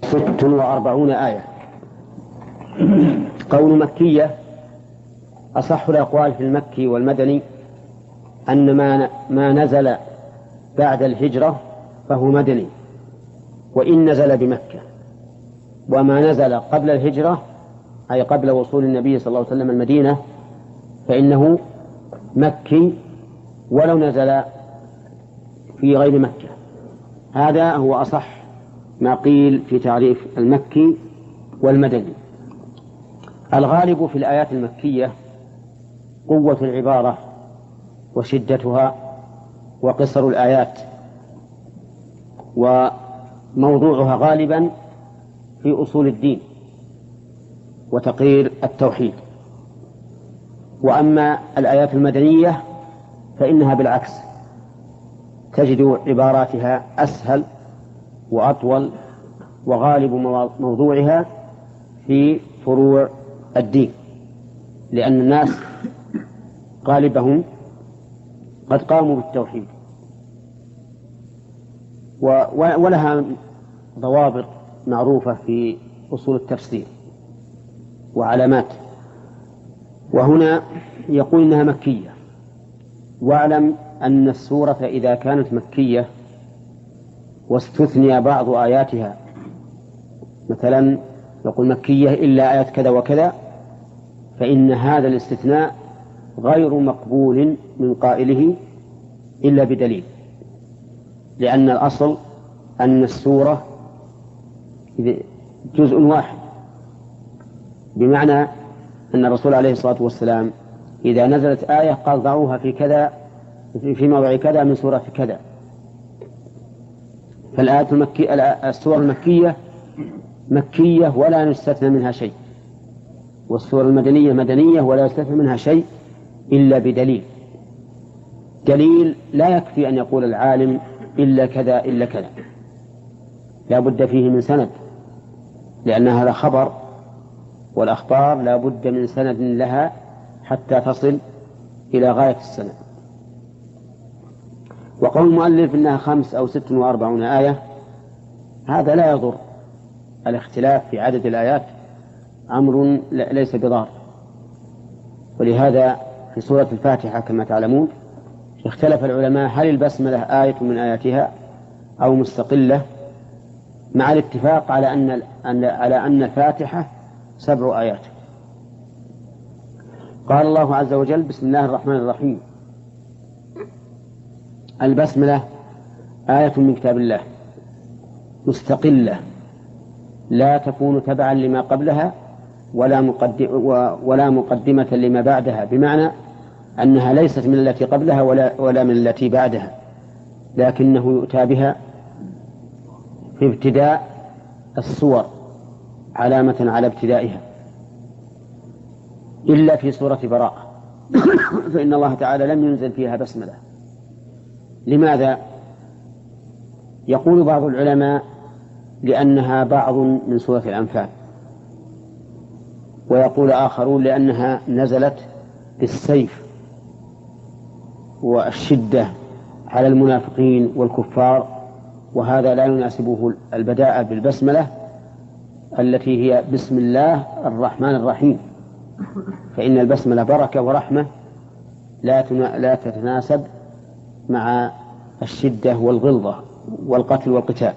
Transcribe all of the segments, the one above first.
46 آية. قول مكية أصح الأقوال في المكي والمدني أن ما نزل بعد الهجرة فهو مدني وإن نزل بمكة، وما نزل قبل الهجرة أي قبل وصول النبي صلى الله عليه وسلم المدينة فإنه مكي ولو نزل في غير مكة. هذا هو أصح ما قيل في تعريف المكي والمدني. الغالب في الآيات المكية قوة العبارة وشدتها وقصر الآيات، وموضوعها غالبا في أصول الدين وتقرير التوحيد. وأما الآيات المدنية فإنها بالعكس، تجد عباراتها أسهل وأطول، وغالب موضوعها في فروع الدين، لأن الناس غالبهم قد قاموا بالتوحيد، ولها ضوابط معروفة في أصول التفسير وعلامات. وهنا يقول إنها مكية. واعلم أن السورة إذا كانت مكية واستثني بعض آياتها، مثلا يقول مكية إلا آيات كذا وكذا، فإن هذا الاستثناء غير مقبول من قائله إلا بدليل، لأن الأصل أن السورة جزء واحد، بمعنى أن الرسول عليه الصلاة والسلام إذا نزلت آية قال ضعوها في كذا في موضع كذا من سورة كذا. السور المكية مكية ولا يستثنى منها شيء، والسور المدنية مدنية ولا يستثنى منها شيء إلا بدليل. دليل لا يكفي أن يقول العالم إلا كذا إلا كذا، لا بد فيه من سند، لأن هذا خبر، والأخبار لا بد من سند لها حتى تصل إلى غاية السند. وقول المؤلف إنها 5 أو 46 آية هذا لا يضر. الاختلاف في عدد الآيات أمر ليس بضار، ولهذا في سورة الفاتحة كما تعلمون اختلف العلماء هل البسملة آية من آياتها أو مستقلة، مع الاتفاق على أن الفاتحة 7 آيات. قال الله عز وجل: بسم الله الرحمن الرحيم. البسملة آية من كتاب الله مستقلة لا تكون تبعا لما قبلها ولا مقدمة لما بعدها، بمعنى أنها ليست من التي قبلها ولا من التي بعدها، لكنه يؤتى بها في ابتداء السور علامة على ابتدائها، إلا في سورة براءة فإن الله تعالى لم ينزل فيها بسملة. لماذا؟ يقول بعض العلماء لأنها بعض من سورة الأنفال، ويقول آخرون لأنها نزلت بالسيف والشدة على المنافقين والكفار، وهذا لا يناسبه البداءة بالبسملة التي هي بسم الله الرحمن الرحيم، فإن البسملة بركة ورحمة لا تتناسب مع الشدة والغلظة والقتل والقتال.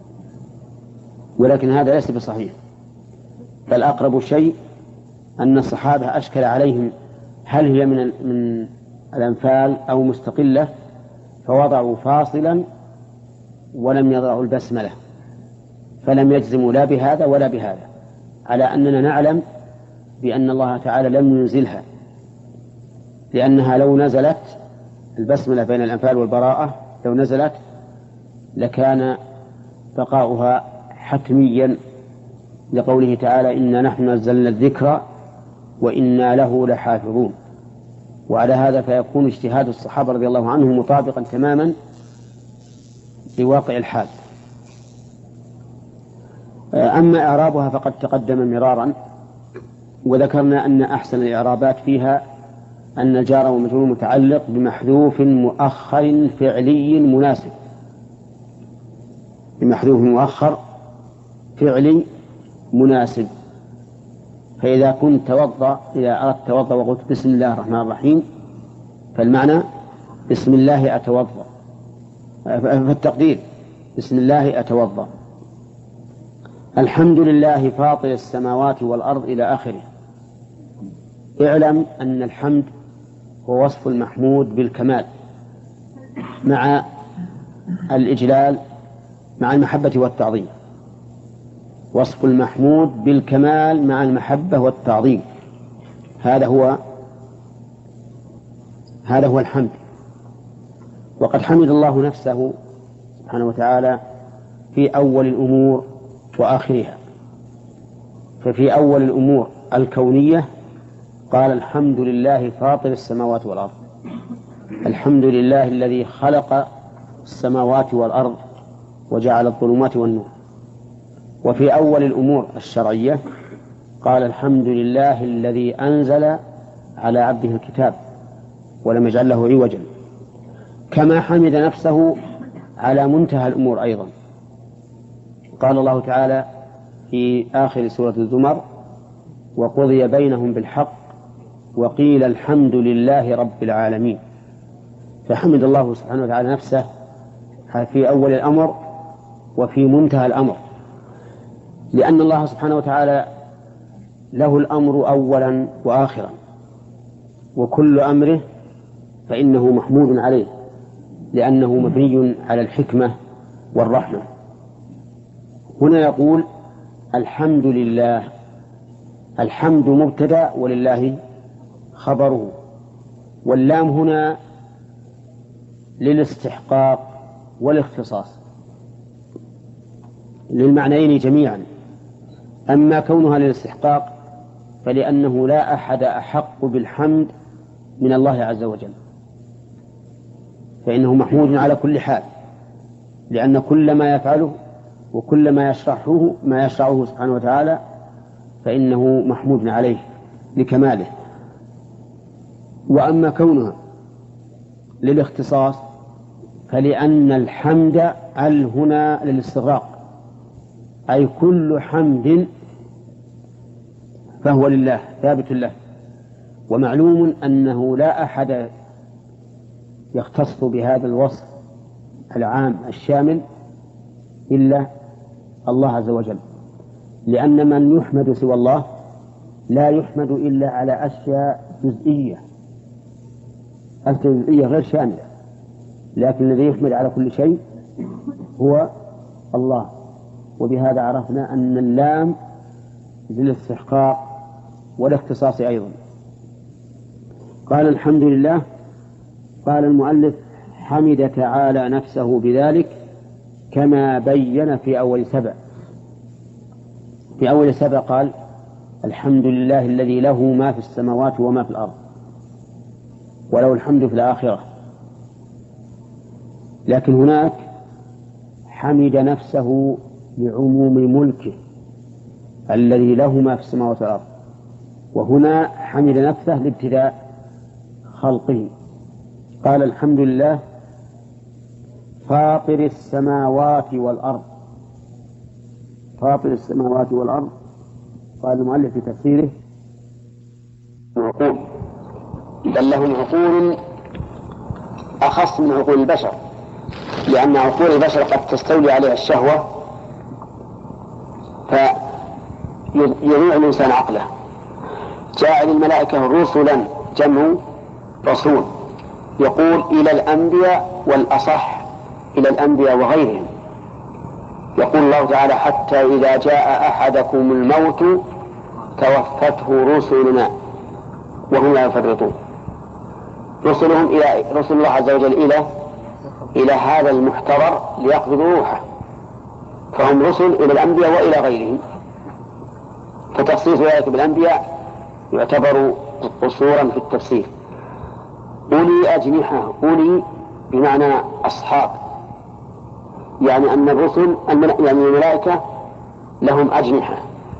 ولكن هذا ليس بصحيح، بل أقرب شيء أن الصحابة أشكل عليهم هل هي من الأنفال أو مستقلة، فوضعوا فاصلا ولم يضعوا البسملة، فلم يجزموا لا بهذا ولا بهذا، على أننا نعلم بأن الله تعالى لم ينزلها، لأنها لو نزلت البسملة بين الأنفال والبراءة لو نزلت لكان بقاؤها حتميا، لقوله تعالى: إنا نحن نزلنا الذكر وإنا له لحافظون. وعلى هذا فيكون اجتهاد الصحابة رضي الله عنهم مطابقا تماما لواقع الحال. أما إعرابها فقد تقدم مرارا، وذكرنا أن أحسن الإعرابات فيها أن الجار والمجرور متعلق بمحذوف مؤخر فعلي مناسب، بمحذوف مؤخر فعلي مناسب. فإذا كنت توضأ، إذا أردت توضأ وقلت بسم الله الرحمن الرحيم، فالمعنى بسم الله أتوضأ، فالتقدير بسم الله أتوضأ. الحمد لله فاطر السماوات والأرض إلى آخره. اعلم أن الحمد هو وصف المحمود بالكمال مع الإجلال، مع المحبة والتعظيم. وصف المحمود بالكمال مع المحبة والتعظيم، هذا هو الحمد. وقد حمد الله نفسه سبحانه وتعالى في أول الأمور وآخرها. ففي أول الأمور الكونية قال الحمد لله فاطر السماوات والأرض، الحمد لله الذي خلق السماوات والأرض وجعل الظلمات والنور. وفي أول الأمور الشرعية قال الحمد لله الذي أنزل على عبده الكتاب ولم يجعل له عوجا. كما حمد نفسه على منتهى الأمور أيضا. قال الله تعالى في آخر سورة الزمر: وقضي بينهم بالحق وقيل الحمد لله رب العالمين. فحمد الله سبحانه وتعالى نفسه في أول الأمر وفي منتهى الأمر، لأن الله سبحانه وتعالى له الأمر أولا وآخرا، وكل أمره فإنه محمود عليه، لأنه مبني على الحكمة والرحمة. هنا يقول الحمد لله، الحمد مبتدأ ولله خبره، واللام هنا للاستحقاق والاختصاص للمعنيين جميعا. أما كونها للاستحقاق فلأنه لا أحد أحق بالحمد من الله عز وجل، فإنه محمود على كل حال، لأن كل ما يفعله وكل ما يشرعه سبحانه وتعالى فإنه محمود عليه لكماله. وأما كونها للاختصاص فلأن الحمد هنا للاستغراق، أي كل حمد فهو لله ثابت له. ومعلوم أنه لا أحد يختص بهذا الوصف العام الشامل إلا الله عز وجل، لأن من يحمد سوى الله لا يحمد إلا على أشياء جزئية، الجزئية غير شاملة، لكن الذي يحمد على كل شيء هو الله. وبهذا عرفنا أن اللام للاستحقاق والاختصاص أيضا. قال الحمد لله. قال المؤلف: حمد تعالى نفسه بذلك كما بين في أول سبع. في أول سبع قال: الحمد لله الذي له ما في السماوات وما في الأرض وله الحمد في الآخرة. لكن هناك حمد نفسه لعموم ملكه الذي له ما في السماوات والأرض، وهنا حمد نفسه لابتداء خلقه. قال: الحمد لله فاطر السماوات والأرض. فاطر السماوات والأرض. قال المؤلف في تفسيره: عقول، بل لهم عقول أخص من عقول البشر، لأن عقول البشر قد تستولي عليها الشهوة فيضيع الإنسان عقله. جاء للملائكة رسلا، جمع رسول، يقول إلى الأنبياء، والأصح إلى الأنبياء وغيرهم. يقول الله تعالى: حتى إذا جاء أحدكم الموت توفته رسلنا وهم لا يفرطون. رسلهم إلى رسل الله عز وجل إلى هذا المحتضر ليقبضوا روحه، فهم رسل إلى الأنبياء وإلى غيرهم. فتخصيص ذلك بالأنبياء يعتبر قصورا في التفسير. أولي أجنحة، أولي بمعنى أصحاب، يعني أن الرسل يعني الملائكة لهم أجنحة،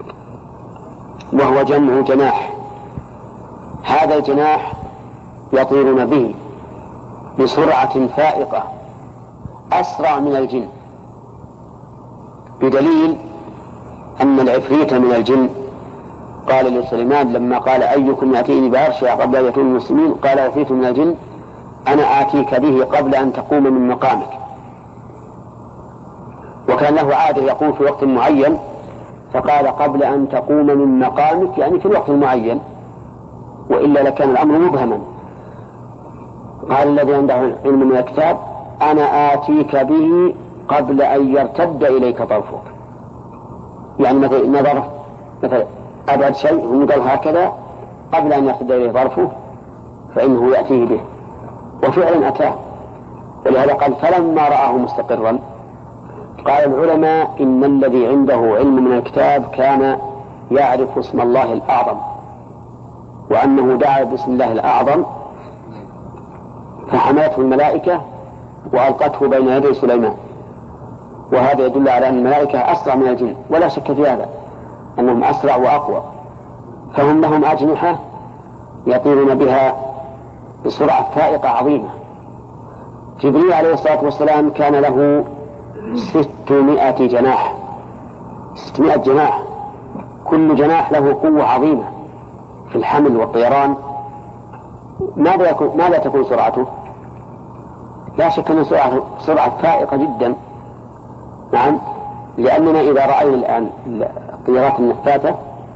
وهو جمع جناح. هذا الجناح يطيرون به بسرعة فائقة أسرع من الجن، بدليل أن العفريت من الجن قال لسليمان لما قال أيكم يأتيني بعرشها قبل أن يكون المسلمين، قال عفريت من الجن أنا آتيك به قبل أن تقوم من مقامك. وكان له عادة يقوم في وقت معين، فقال قبل أن تقوم من مقامك يعني في الوقت المعين، وإلا لكان الأمر مبهما. قال الذي عنده علم من الكتاب أنا آتيك به قبل أن يرتد إليك طرفك. يعني مثلا أبعد شيء هم قال هكذا قبل أن يرتد إليه طرفه فإنه يأتيه به، وفعلا أتاه. ولهذا قال فلما رآه مستقرا. قال العلماء إن الذي عنده علم من الكتاب كان يعرف اسم الله الأعظم، وأنه دعا باسم الله الأعظم فحملته الملائكة وألقته بين يدي سليمان. وهذا يدل على أن الملائكة أسرع من الجن، ولا شك في هذا أنهم أسرع وأقوى، فهم لهم أجنحة يطيرون بها بسرعة فائقة عظيمة. جبريل عليه الصلاة والسلام كان له 600 جناح، 600 جناح، كل جناح له قوة عظيمة في الحمل والطيران. ماذا تكون سرعته؟ لا شك أن سرعة فائقة جدا. نعم، لأننا إذا رأينا الآن الطيارات النفاثة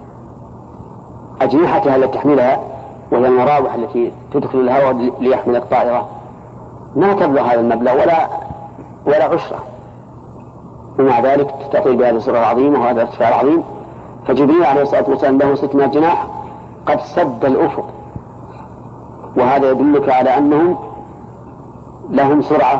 أجنحتها التي تحملها وهي المراوح التي تدخل الهواء ليحمل الطائرة ما تبلغ هذا المبلغ ولا عشرة، ومع ذلك تستطيع بهذه السرعة العظيمة وهذا الارتفاع العظيم. فجبريل عليه الصلاة والسلام له 600 جناح قد سد الأفق، وهذا يدلك على أنهم لهم سرعة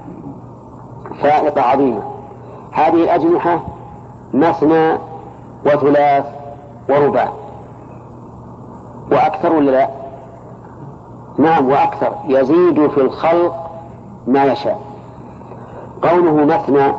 فائقة عظيمة. هذه الأجنحة مثنى وثلاث ورباع وأكثر ولا لا؟ نعم وأكثر، يزيد في الخلق ما يشاء. قوله مثنى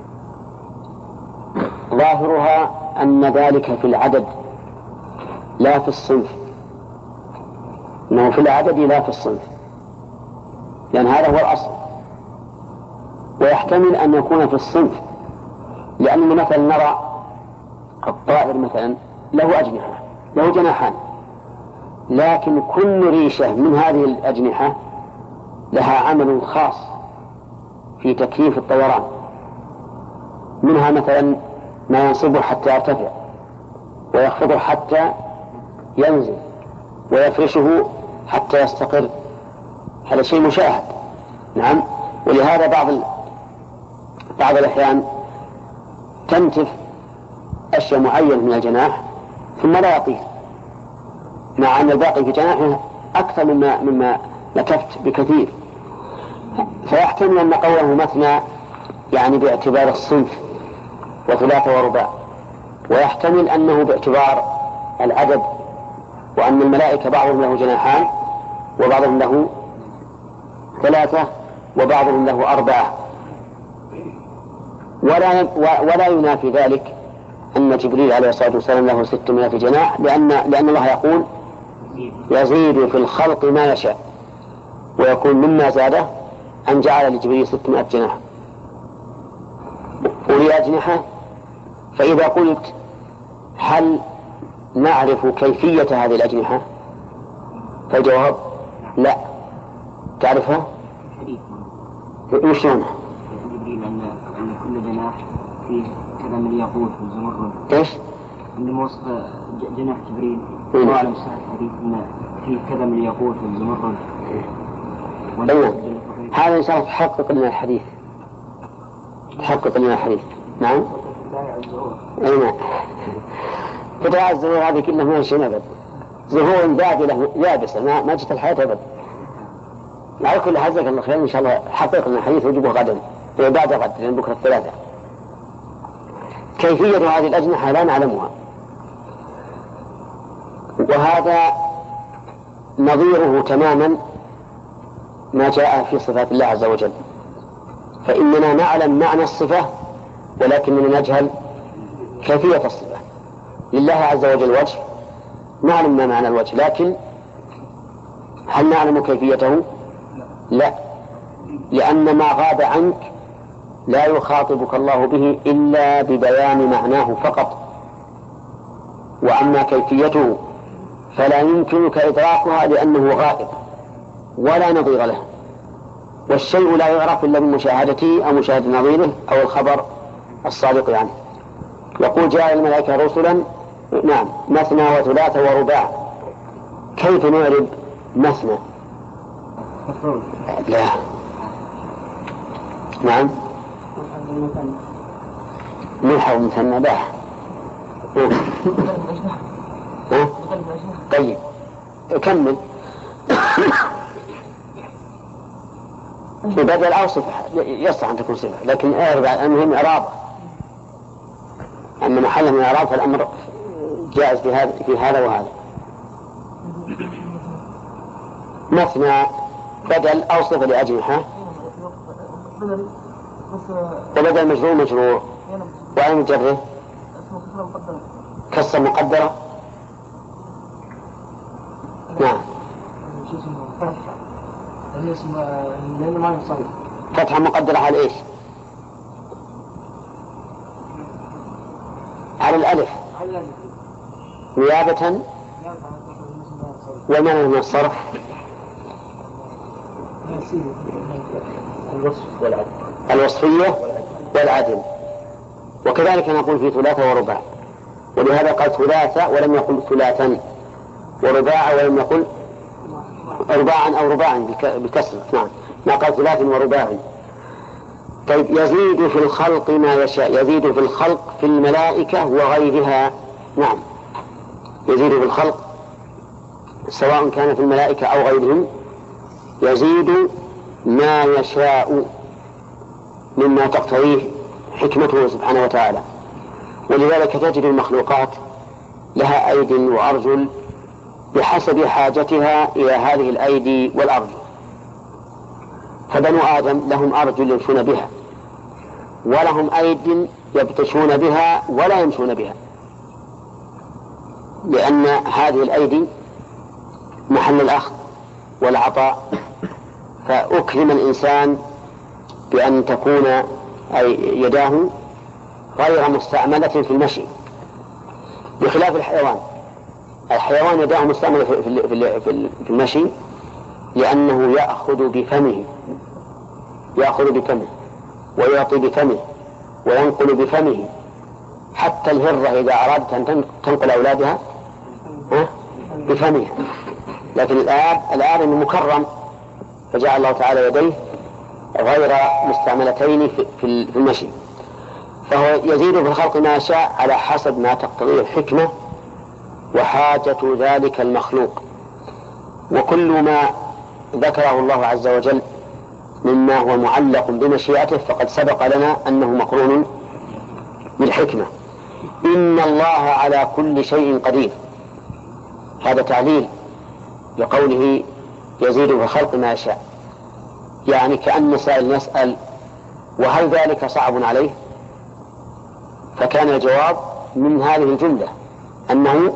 ظاهرها أن ذلك في العدد لا في الصنف، إنه في العدد لا في الصنف، لأن هذا هو الأصل. ويحتمل أن يكون في الصنف، لأننا مثلا نرى الطائر مثلا له أجنحة، له جناحان، لكن كل ريشة من هذه الأجنحة لها عمل خاص في تكييف الطيران. منها مثلا ما ينصبه حتى يرتفع، ويخفضه حتى ينزل، ويفرشه حتى يستقر. هذا شيء مشاهد. نعم، ولهذا بعض الأحيان تنتف أشياء معينة من الجناح ثم لا يطير، مع أن الباقي في جناحه أكثر مما نتفت بكثير. فيحتمل أن قوله مثنى يعني باعتبار الصنف وثلاثة ورباع، ويحتمل أنه باعتبار العدد، وأن الملائكة بعضهم له جناحان وبعضهم له ثلاثة وبعضهم له أربعة. ولا ينافي ذلك أن جبريل عليه الصلاة والسلام له 600 جناح، لأن الله يقول يزيد في الخلق ما يشاء، ويكون مما زاده أن جعل لجبريل 600 جناح أولي أجنحة. فإذا قلت هل نعرف كيفية هذه الأجنحة؟ فالجواب لا. تعرفها؟ وشلون؟ جبريل أن كل جناح فيه كذا من الياقوت والزمرد. إيش؟ عندما وصف جناح جبريل وعلى مستوى الحديث أن فيه كذا من الياقوت والزمرد. هذا إن شاء الله تحقق لنا الحديث، نعم. أي نعم. قطاع الزهور هذه كلها ما شيء أبد، زهور بادلة يابسة ما جت الحياة أبد. على كل حال جزاك الله خير، إن شاء الله حقق لنا الحديث وجبه غدا بعد غد، لأن بكرة الثلاثة. كيفية هذه الأجنحة لا نعلمها، وهذا نظيره تماما ما جاء في صفات الله عز وجل. فإننا نعلم معنى الصفة ولكننا نجهل كيفية الصفة. لله عز وجل وجه، نعلم ما معنى الوجه، لكن هل نعلم كيفيته؟ لا، لأن ما غاب عنك لا يخاطبك الله به إلا ببيان معناه فقط، وأما كيفيته فلا يمكنك إدراكها لأنه غائب ولا نظير له، والشيء لا يعرف إلا بمشاهدته أو مشاهدة نظيره أو الخبر الصادق عنه. يقول جاء الملائكة رسلا نعم مثنى وثلاث ورباع. كيف نعرب مثنى؟ لا نعم نحو مثنى لا. طيب كمل. بدل أو صفة يصح أن تكون صفة، لكن المهم إعرابه، أما محل من إعراب فالأمر جائز في هذا وهذا. مثنى بدل أو صفة لأجنحة، وبدل مجرور مجرور، وعلى مجره كسر مقدرة. نعم فتحة مقدرة على إيش؟ على الألف نيابة، ومن من الصرف الوصفية والعدل. وكذلك نقول في ثلاثة ورباع، ولهذا قال ثلاثة ولم يقل ثلاثا، ورباع ولم يقل رباعا أو رباعا بكسر. نعم ما قال ثلاث ورباع. طيب يزيد في الخلق ما يشاء، يزيد في الخلق في الملائكة وغيرها. نعم يزيد في الخلق سواء كان في الملائكة أو غيرهم، يزيد ما يشاء مما تقتضيه حكمته سبحانه وتعالى. ولذلك تجد المخلوقات لها أيد وأرجل بحسب حاجتها إلى هذه الأيدي والأرجل. فبنو آدم لهم أرجل يمشون بها، ولهم أيد يبطشون بها ولا يمشون بها، لأن هذه الأيدي محل الأخذ والعطاء. فأكرم الإنسان بأن تكون أي يداه غير مستعملة في المشي، بخلاف الحيوان. الحيوان يداه مستعملة في المشي لأنه يأخذ بفمه ويعطي بفمه وينقل بفمه. حتى الهرة إذا أرادت أن تنقل أولادها بفمها، لكن الآدم مكرم فجعل الله تعالى يديه غير مستعملتين في المشي. فهو يزيد في الخلق ما يشاء على حسب ما تقتضيه الحكمة وحاجة ذلك المخلوق. وكل ما ذكره الله عز وجل مما هو معلق بمشيئته فقد سبق لنا أنه مقرون بالحكمة. إن الله على كل شيء قدير، هذا تعليل لقوله يزيد في الخلق ما يشاء، يعني كأن سائل يسأل وهل ذلك صعب عليه؟ فكان الجواب من هذه الجملة أنه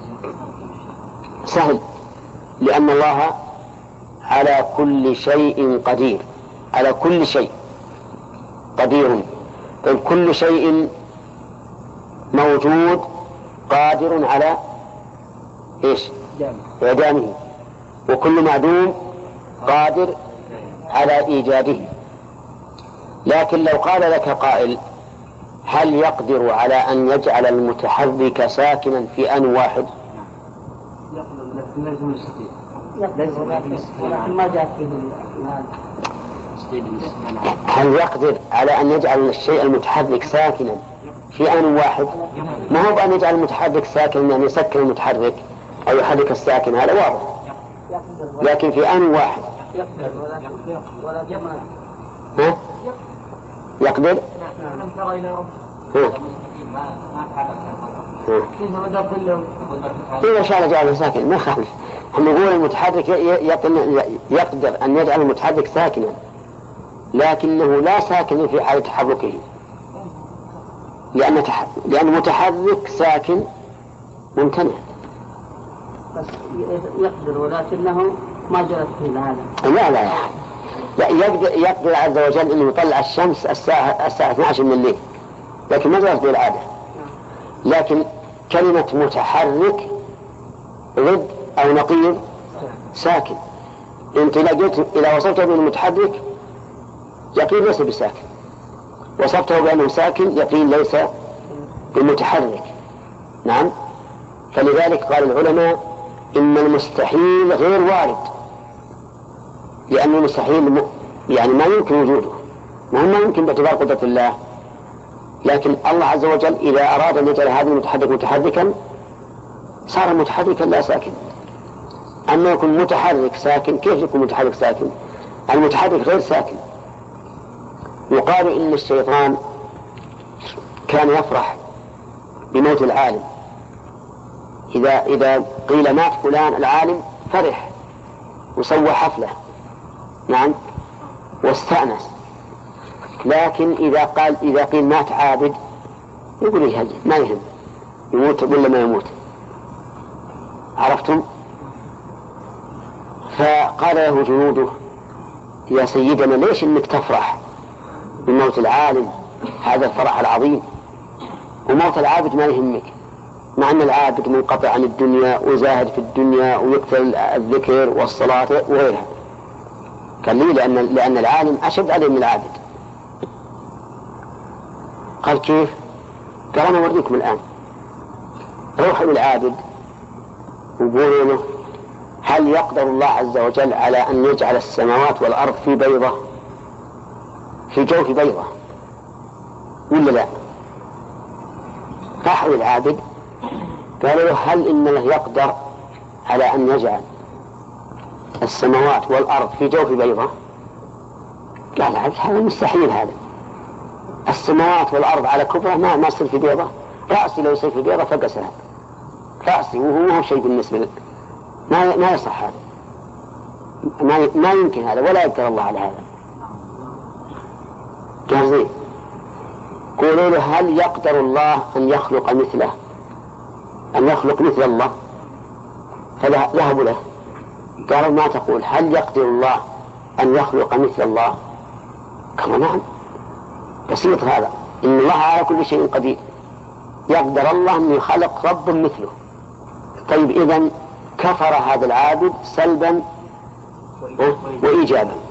سهل، لأن الله على كل شيء قدير، على كل شيء قدير. طيب كل شيء موجود قادر على إيش؟ إعدامه، وكل معدوم قادر على إيجاده. لكن لو قال لك قائل هل يقدر على أن يجعل المتحرك ساكنا في آن واحد؟ هل يقدر على أن يجعل الشيء المتحرك ساكنا في آن واحد؟ ما هو بأن يجعل المتحرك ساكنا أن يسكن المتحرك أو يحرك الساكن، هذا واضح، لكن في آن واحد يقدر. إذا شاء جعله ساكن ما خالف. نقول المتحرك يقدر أن يجعل المتحرك ساكنا، لكنه لا ساكن في حال تحركه، لأن متحرك ساكن ممتنع. بس يقدر ولكنه ما جرت فيه هذا. لا يقدر عز وجل أن يطلع الشمس الساعة 12 من الليل، لكن ما جرت بالعادة. لكن كلمة متحرك ضد أو نقيض ساكن. أنت إذا وصفته بأنه متحرك يقين ليس بساكن، وصفته بأنه ساكن يقين ليس بمتحرك. نعم. فلذلك قال العلماء إن المستحيل غير وارد، لأن المستحيل يعني ما يمكن وجوده، ما يمكن باعتبار قدرة الله. لكن الله عز وجل إذا أراد أن يجعل هذا المتحرك متحركا صار متحركا لا ساكن. أما يكون متحرك ساكن، كيف يكون متحرك ساكن؟ المتحرك غير ساكن. يقال إن الشيطان كان يفرح بموت العالم، إذا قيل مات فلان العالم فرح وسوى حفلة، نعم، واستأنس. لكن إذا قيل مات عابد يقول يهجد، ما يهم يموت ولا ما يموت. عرفتم؟ فقال له جنوده يا سيدنا ليش إنك تفرح بموت العالم، هذا الفرح العظيم، وموت العابد ما يهمك، مع أن العابد منقطع عن الدنيا وزاهد في الدنيا ويكثر الذكر والصلاة وغيرها. قال لي لأن العالم أشد عليه من العابد. قال كيف؟ قال أنا أوريكم الآن. روحوا للعابد وقولوا له هل يقدر الله عز وجل على أن يجعل السماوات والأرض في بيضة، في جوف بيضة، ولا لا؟ راحوا للعابد قالوا له هل إن الله يقدر على أن يجعل السماوات والأرض في جوف بيضة؟ قال هذا مستحيل، هذا السماوات والأرض على كبرى ما يصير في بيضة، رأسي لو يصير في بيضة فقسها رأسي، وهو شيء بالنسبة لك، ما يصح هذا، ما يمكن هذا، ولا يقدر الله على هذا. قال زين، قولوا له هل يقدر الله أن يخلق مثله، أن يخلق مثل الله؟ فذهبوا له قالوا ما تقول، هل يقدر الله أن يخلق مثل الله؟ قالوا نعم، بسيط هذا، إن الله على كل شيء قدير، يقدر الله أن يخلق رب مثله. طيب إذن كفر هذا العابد سلبا وإيجابا،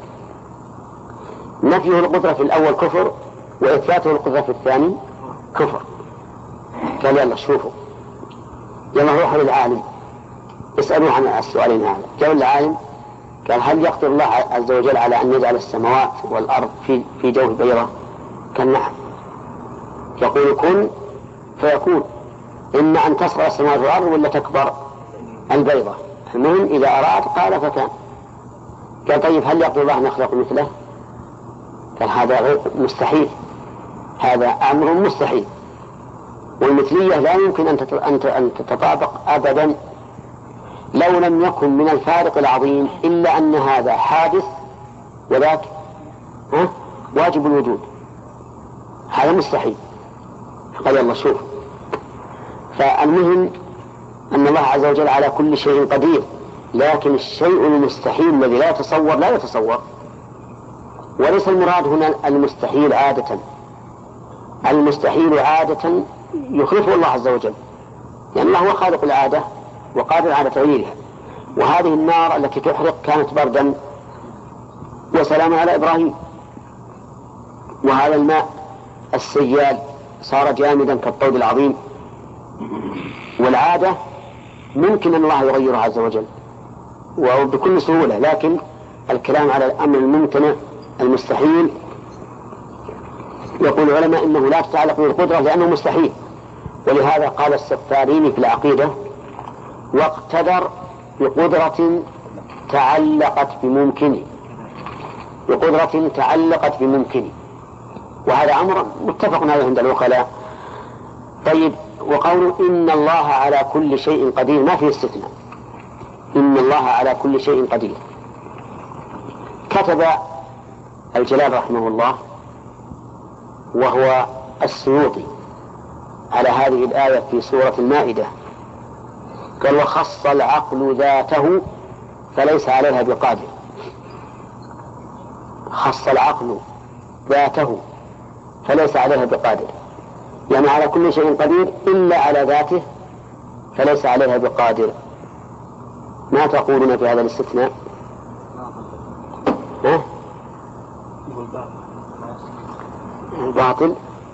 نفيه القدرة في الأول كفر، وإثباته القدرة في الثاني كفر. قال يلا شوفوا، يلا روحوا للعالم اسألوه عن السؤالين هذا. جاءوا للعالم قال هل يقدر الله عز وجل على أن يجعل السماوات والأرض في جوف بيضة؟ قال نعم. يقول كن فيكون، إما أن تصغر السماوات والأرض ولا تكبر البيضة، المهم إذا أراد قال فكان. قال طيب هل يقدر الله أن يخلق مثله؟ قال هذا غير مستحيل، هذا أمر مستحيل، والمثلية لا يمكن أن تتطابق أبدا، لو لم يكن من الفارق العظيم إلا أن هذا حادث وذاك واجب الوجود، هذا مستحيل. قال يلا شوف. فالمهم أن الله عز وجل على كل شيء قدير، لكن الشيء المستحيل الذي لا يتصور لا يتصور، وليس المراد هنا المستحيل عادة، المستحيل عادة يخلفه الله عز وجل، لأن الله هو خالق العادة وقادر على تغييرها. وهذه النار التي تحرق كانت بردا وسلام على إبراهيم، وهذا الماء السيال صار جامدا كالطود العظيم، والعادة ممكن أن الله يغيرها عز وجل وبكل سهولة، لكن الكلام على الأمر الممتنع المستحيل يقول العلماء إنه لا تتعلق بالقدرة لأنه مستحيل. ولهذا قال السفاريني في العقيدة واقتدر بقدرة تعلقت بممكن، بقدرة تعلقت بممكن، وهذا أمر متفق عليه عند العقلاء. طيب، وقوله إن الله على كل شيء قدير ما فيه استثناء، إن الله على كل شيء قدير. كتب الجلال رحمه الله وهو السيوطي على هذه الآية في سورة المائدة، قال وخص العقل ذاته فليس عليها بقادر. خص العقل ذاته فليس عليها بقادر، يعني على كل شيء قدير إلا على ذاته فليس عليها بقادر. ما تقولون في هذا الاستثناء؟ الباطل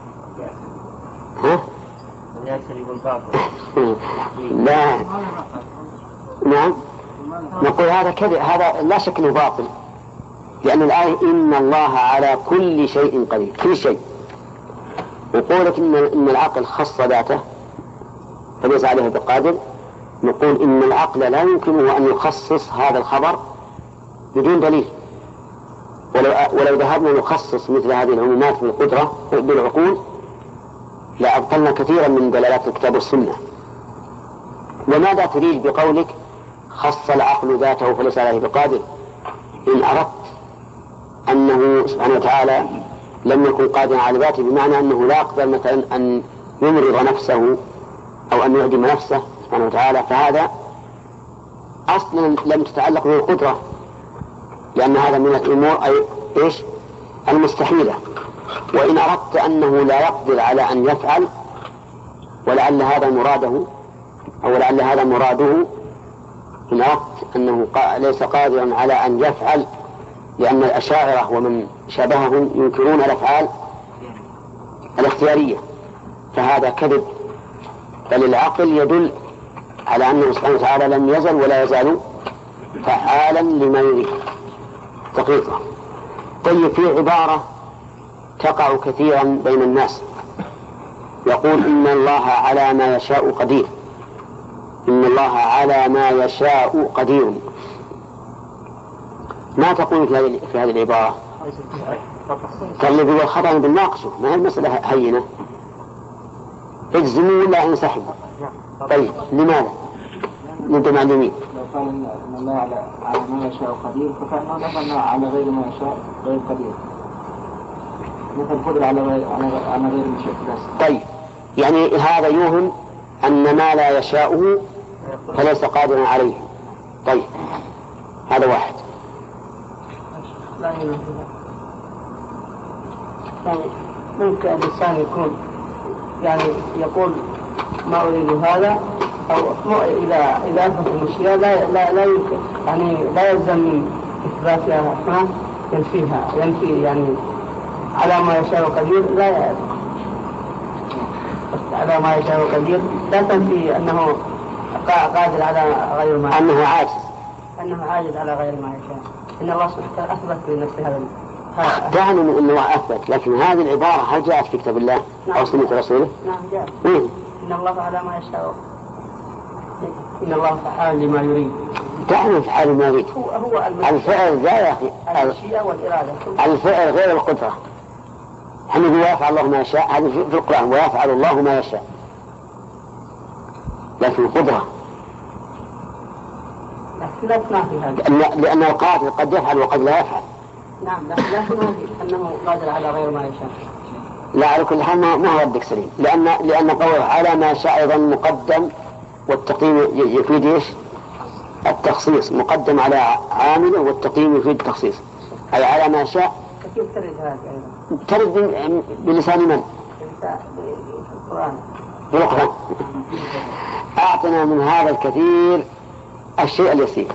لا نعم نقول هذا كذب، هذا لا شك انه باطل، لأن الآية إن الله على كل شيء قدير، كل شيء. وقولك إن العقل خص ذاته فليس عليه بقادر، نقول إن العقل لا يمكنه أن يخصص هذا الخبر بدون دليل. ولو ذهبنا نخصص مثل هذه العمومات بالقدرة بالعقول لأبطلنا كثيرا من دلالات الكتاب والسنة. وماذا تريد بقولك خص العقل ذاته فليس عليه بقادر؟ إن أردت أنه سبحانه وتعالى لم يكن قادرا على ذاته بمعنى أنه لا يقدر مثلا أن يمرض نفسه أو أن يعدم نفسه سبحانه وتعالى، فهذا أصلا لم تتعلق به القدرة، لأن هذا من الأمور إيش المستحيلة. وإن أردت أنه لا يقدر على أن يفعل ولعل هذا مراده أو لعل هذا مراده، إن أردت أنه ليس قادرا على أن يفعل لأن الأشاعرة ومن شبههم ينكرون الأفعال الاختيارية، فهذا كذب، بل العقل يدل على أنه سبحانه وتعالى لم يزل ولا يزال فعالا لما يريد دقيقة. طيب في عبارة تقع كثيرا بين الناس يقول إن الله على ما يشاء قدير، إن الله على ما يشاء قدير. ما تقول في هذه العبارة؟ تغلب الخطأ بالناقشه، ما هي المسألة هينة، اجزموا ولا انسحبوا. طيب لماذا؟ انتم معلومين. لو قال ان الله على ما يشاء قدير فكأنه نفى على غير ما يشاء غير قدير، مثل القدرة على غير ما يشاء بس. طيب يعني هذا يوهم أن ما لا يشاءه فليس قادرا عليه. طيب هذا واحد. يعني ممكن الإنسان يكون يعني يقول ما أريد هذا أو إذا أثبت المشيئة لا يمكن يعني لا يلزم من إثباتها ما ينفيها، ينفي يعني على ما يشاء قدير لا على ما يشاء قدير لا تنفي أنه قادر على غير ما أنه عاجز على غير ما يشاء. إن الله سبحانه وتعالى أثبت لنفسه هذا. دعني من أنه أثبت، لكن هذه العبارة هل جاءت في كتاب الله أو سنة رسوله؟ نعم جاءت. إن الله على ما يشاء، إن الله فعال لما يريد. دعني فعال ما يريد. هو الفعل ذا يا أخي، المشيئة والإرادة. الفعل غير القدرة. حين يفعل الله ما يشاء هذا في القرآن، ويفعل الله ما يشاء، لكن القدرة لا تنافي هذا، لأن القادر قد يفعل وقد لا يفعل. نعم لا تنافي أنه قادر على غير ما يشاء. لا على كل حال ما هو ردك سليم، لأن قوله على ما شاء أيضا مقدم، والتقييم يفيد إيش؟ التخصيص، مقدم على عامله والتقييم يفيد التخصيص، أي على ما شاء. كيف ترد هذا أيضا؟ ترد بلسان من؟ في القرآن. أعطنا من هذا الكثير الشيء اليسير.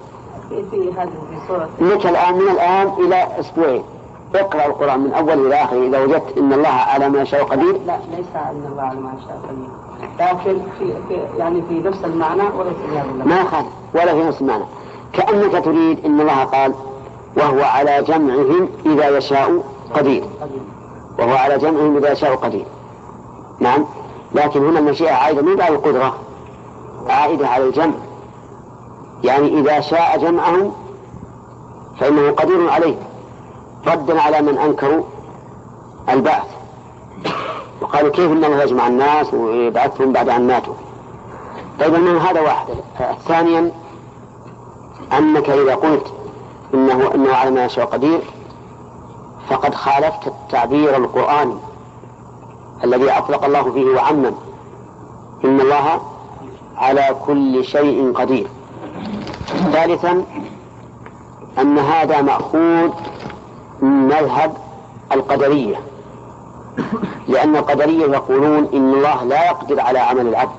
لك الآن من الآن إلى أسبوعين اقرأ القرآن من أول إلى آخر، إذا وجدت إن الله على ما يشاء قدير. لا ليس إن الله على ما يشاء قدير، لكن يعني في نفس المعنى وليس في هذا المعنى. ما خالف ولا في نفس المعنى، كأنك تريد إن الله قال وهو على جمعهم إذا يشاء قدير، وهو على جمعهم إذا يشاء قدير. نعم، لكن هنا المشيئة عائدة من بعد القدرة، عائدة على الجمع، يعني إذا شاء جمعهم فإنه قدير عليه، ردا على من أنكروا البعث وقالوا كيف إن الله يجمع الناس ويبعثهم بعد أن ماتوا. طيب من هذا واحد. ثانيا أنك إذا قلت إنه على ما يشاء قدير فقد خالفت التعبير القرآني الذي أطلق الله فيه وعمم، إن الله على كل شيء قدير. ثالثا أن هذا مأخوذ مذهب القدرية، لأن القدرية يقولون إن الله لا يقدر على عمل العبد،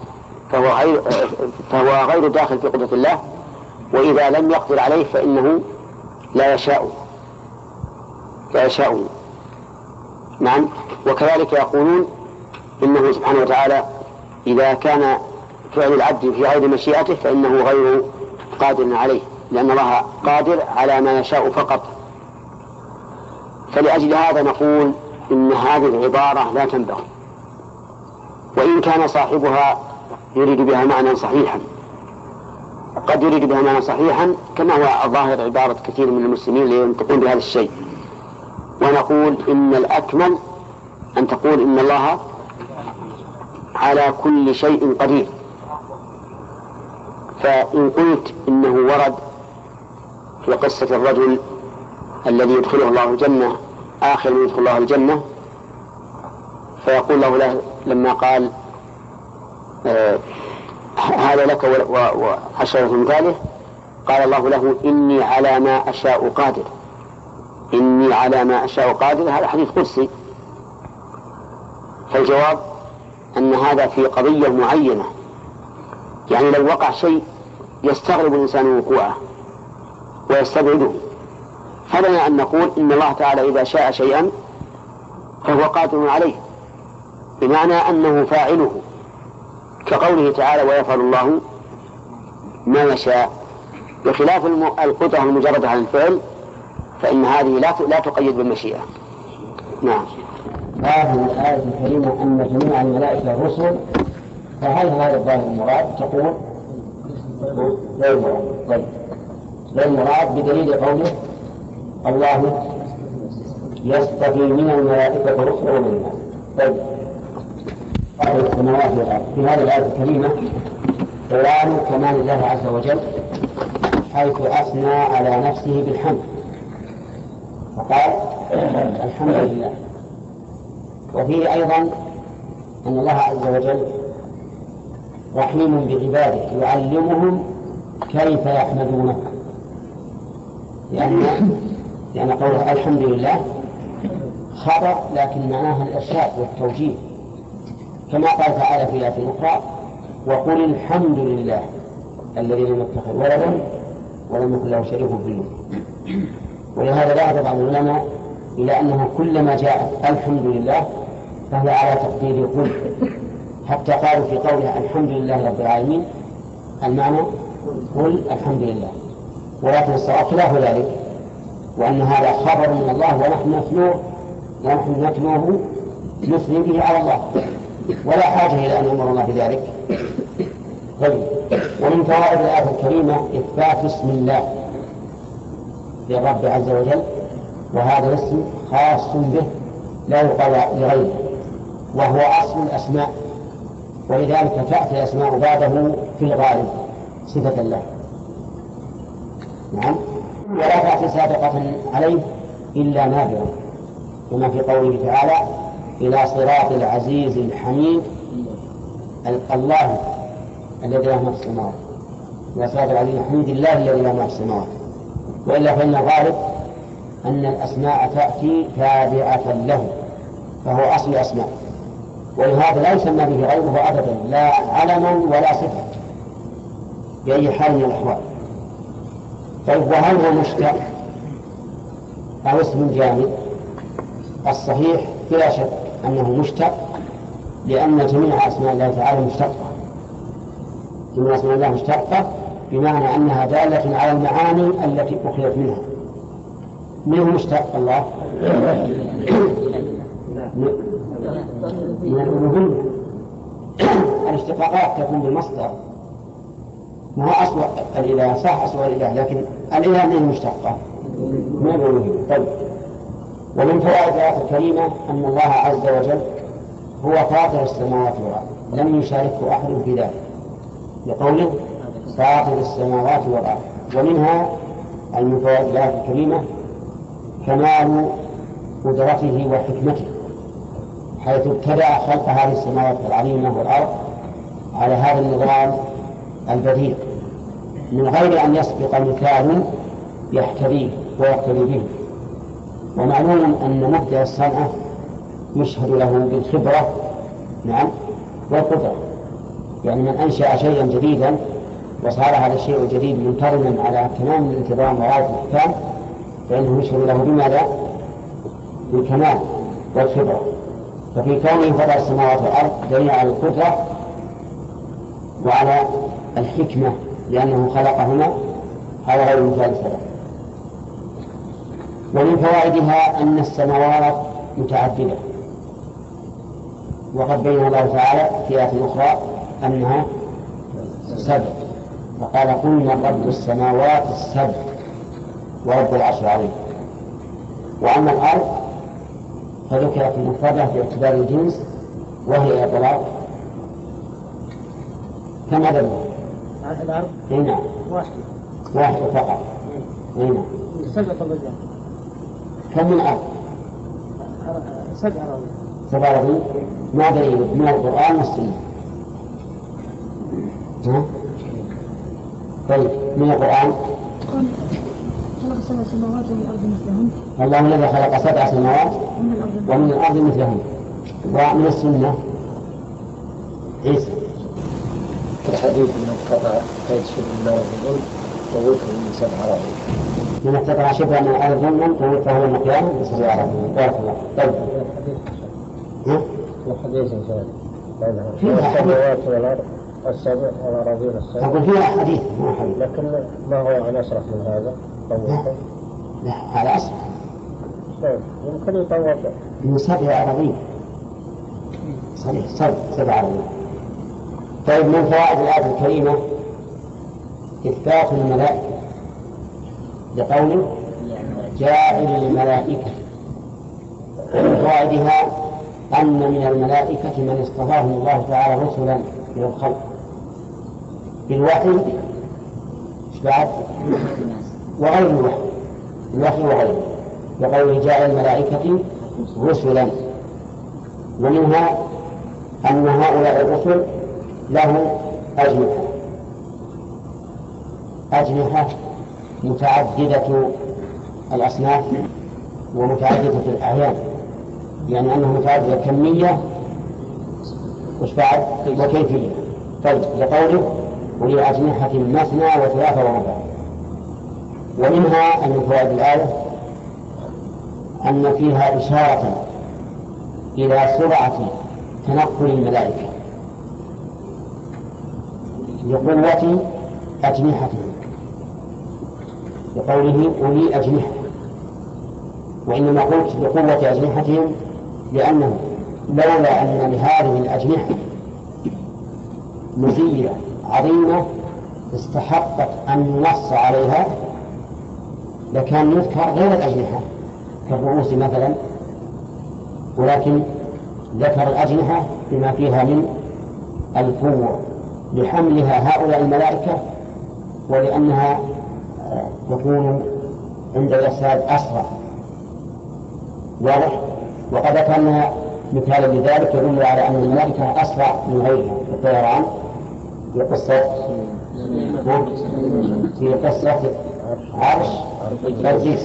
فهو غير داخل في قدرة الله، وإذا لم يقدر عليه فإنه لا يشاء. نعم. وكذلك يقولون إنه سبحانه وتعالى إذا كان فعل العبد في غير مشيئته فإنه غير قادر عليه، لأن الله قادر على ما يشاء فقط. فلأجل هذا نقول إن هذه العبارة لا تنبغي، وإن كان صاحبها يريد بها معنى صحيحا، قد يريد بها معنى صحيحا كما هو ظاهر عبارة كثير من المسلمين لينطقون بهذا الشيء. ونقول إن الأكمل أن تقول إن الله على كل شيء قدير. فإن قلت إنه ورد في قصة الرجل الذي يدخله الله الجنة آخر من يدخل الله الجنة، فيقول له لما قال هذا لك وعشرة مثاله، قال الله له إني على ما أشاء قادر. إني على ما أشاء قادر، هذا حديث قدسي. فالجواب أن هذا في قضية معينة، يعني لو وقع شيء يستغرب الإنسان وقوعه ويستبعده، فلنا أن نقول إن الله تعالى إذا شاء شيئا فهو قادر عليه، بمعنى أنه فاعله، كقوله تعالى ويفعل الله ما يشاء. بخلاف القدرة المجردة عن الفعل فإن هذه لا تقيد بالمشيئة. نعم. هذه الآية الكريمة أن جميع الملائكة الرسل، فهل هذا الظاهر المراد؟ تقول غير مراد. طيب، غير مراد بدليل قوله الله يصطفي من الملائكة رسلا ومن الناس. طيب، قال السماوات والأرض في هذه الآية الكريمة بيان كمال الله عز وجل، حيث أثنى على نفسه بالحمد فقال الحمد لله. وفيه أيضا أن الله عز وجل رحيم بعباده يعلمهم كيف يحمدونه، لأن قوله الحمد لله خبر لكن معناها الإرشاد والتوجيه، كما قال تعالى في آية أخرى وقل الحمد لله الذي لم يتخذ ولدا ولم يكن له شريك في الملك. ولهذا ذهب بعض العلماء إلى أنه كلما جاءت الحمد لله فهي على تقدير قل، حتى قالوا في قولها الحمد لله رب العالمين المعنى قل الحمد لله، ولكن الصواب خلاف ذلك، وأن هذا خبر من الله ونحن نتلوه نثني به على الله، ولا حاجة إلى أن يأمر الله بذلك. طيب، ومن فوائد الآية الكريمة إثبات اسم الله للرب عز وجل، وهذا الاسم خاص به لا يقال لغيره، وهو أصل الأسماء، ولذلك تأتي الأسماء بعده في الغالب صفة له. نعم. ولا تأتي سابقة عليه إلا نادرا، كما في قوله تعالى إلى صراط العزيز الحميد الله الذي له ما في السماوات، إلى صراط العزيز الحميد الله الذي له ما في السماوات. وإلا فإن الغالب أن الأسماء تأتي تابعة له، فهو أصل الأسماء، ولهذا لا يسمى به غيره أبدا، لا علما ولا صفة بأي حال من الأحوال. طيب، وهل هو مشتق أو اسم جامد؟ الصحيح بلا شك أنه مشتق، لأن جميع أسماء الله تعالى مشتقة، جميع أسماء الله مشتقة بمعنى أنها دالة على المعاني التي أخذت منها. من هو مشتق الله؟ من الألوهية. الاشتقاقات تكون بالمصدر، ما هو أصل الإله، صح أصل الإله، لكن الإله من المشتقة من الألوهية. طيب، ومن فوائد الآية الكريمة أن الله عز وجل هو فاطر السماوات والأرض لم يشاركه أحد في ذلك، لقوله فاطر السماوات والأرض. ومنها من فوائد الآية الكريمة كمال قدرته وحكمته، حيث ابتدأ خلق هذه السماوات العظيمة والأرض على هذا النظام البديع من غير أن يسبق مثال يحتويه ويقتدي به، ومعلوم أن مبدأ الصنعة يشهد له بالخبرة نعم والقدرة. يعني من أنشأ شيئا جديدا وصار هذا الشيء الجديد منتظما على تمام الانتظام وغاية الإحكام فإنه يشهد له بماذا؟ بالكمال والخبرة. ففي كونه فضل السماوات والأرض دليل على القدرة وعلى الحكمة لأنه خلقهما على غير مثال سبق. ومن فوائدها أن السماوات متعددة، وقد بين الله تعالى في آيات أخرى أنها سبع، فقال قل من رب السماوات السبع ورب العرش العظيم. وأما الأرض فذكرت المفردة باعتبار الجنس وهي إطلاق كم عددها؟ الأرض نعم واحد فقط. نعم سبعة أرضين. كم من أرض؟ سبع أراضين. ما دليل من القرآن والسنة؟ طيب من القرآن خلق سبع سماوات ومن الأرض مثلهن. الله الذي خلق سبع سماوات ومن الأرض مثلهن. ومن السنة عيسى الحديث من انقطع قيد شبه الله الظلم ووتر من سبع أراضين. من اقتطع شبه من الأرض ظلما فهو المقيام بسبع أراضين. بارك الله. طيب وحديث ثاني السماوات والأرض السبع والأراضين السبع. أقول فيها حديث مو حديث. لكن ما هو عن أشرف من هذا؟ لا هذا أصل. يمكن يطور من سبع أراضين. صحيح سبع أراضين. طيب من فوائد الآية الكريمة إثبات الملائكة لقوله جاعل الملائكة. من فوائدها أن من الملائكة من اصطفاهم الله تعالى رسلا من الخلق بالوحي بعد وغير الوحي، الوحي وغيره، لقوله جاء الملائكة رسلا. ومنها أن هؤلاء الرسل لهم أجنحة متعددة الأصناف ومتعددة الأعيان، يعني أنه متعدد كمية وشبعت وكيفية. طيب لقوله ولي أجنحة مثنى وثلاثة ورباع. ومنها أن من فوائد الآية أن فيها إشارة إلى سرعة تنقل الملائكة لقوة أجنحتهم، لقوله ولي أجنحة. وإنما قلت بقوة أجنحتهم لأنه لولا أن لهذه الأجنحة مزية عظيمة استحقت أن نص عليها لكان يذكر غير الأجنحة كالرؤوس مثلا، ولكن ذكر الأجنحة بما فيها من القوة لحملها هؤلاء الملائكة ولأنها تكون عند الإرسال أسرع. واضح؟ وقد ذكرنا مثالا لذلك يدل على أن الملائكة أسرع من غيرها في الطيران في قصة عرش بلقيس.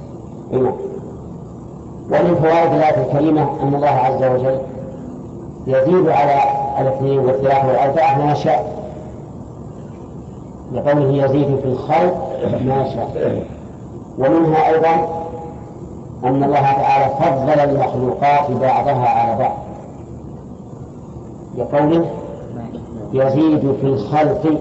ومن فوائد الآية الكريمة أن الله عز وجل يزيد على الاثنين والثلاثة والأربعة ما شاء، لقوله يزيد في الخلق ما شاء. ومنها أيضا أن الله تعالى فضل المخلوقات بعضها على بعض، لقوله يزيد في الخلق،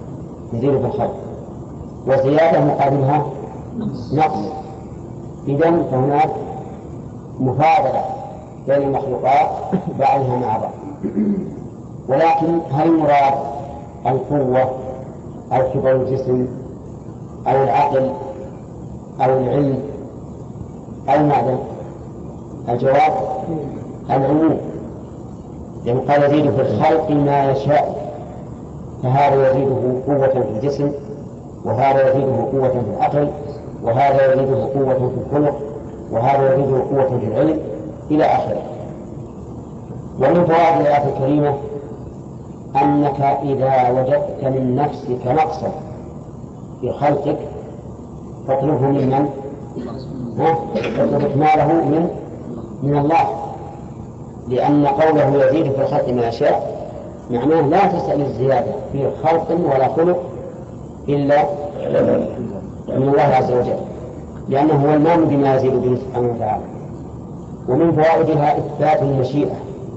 وزيادة مقابلها نقص. إذن فهناك مفاضلة بين المخلوقات بعضها مع بعض. ولكن هل المراد القوة أو كبر الجسم أو العقل أو العلم أو المعدن؟ الجواب العموم، لأن قال يزيد في الخلق ما يشاء، فهذا يزيده قوة في الجسم، وهذا يزيده قوة في العقل، وهذا يزيده قوة في الخلق، وهذا يزيده قوة في العلم إلى آخره. ومن فوائد الآية الكريمة أنك إذا وجدت من نفسك نقصا في خلقك فاطلبه ممن؟ إكماله من الله، لأن قوله يزيد في الخلق ما يشاء معناه لا تسأل الزيادة في خلق ولا خلق إلا من الله عز وجل، لأنه هو المام بما يزيد به سبحانه وتعالى. ومن فوائدها إثبات المشيئة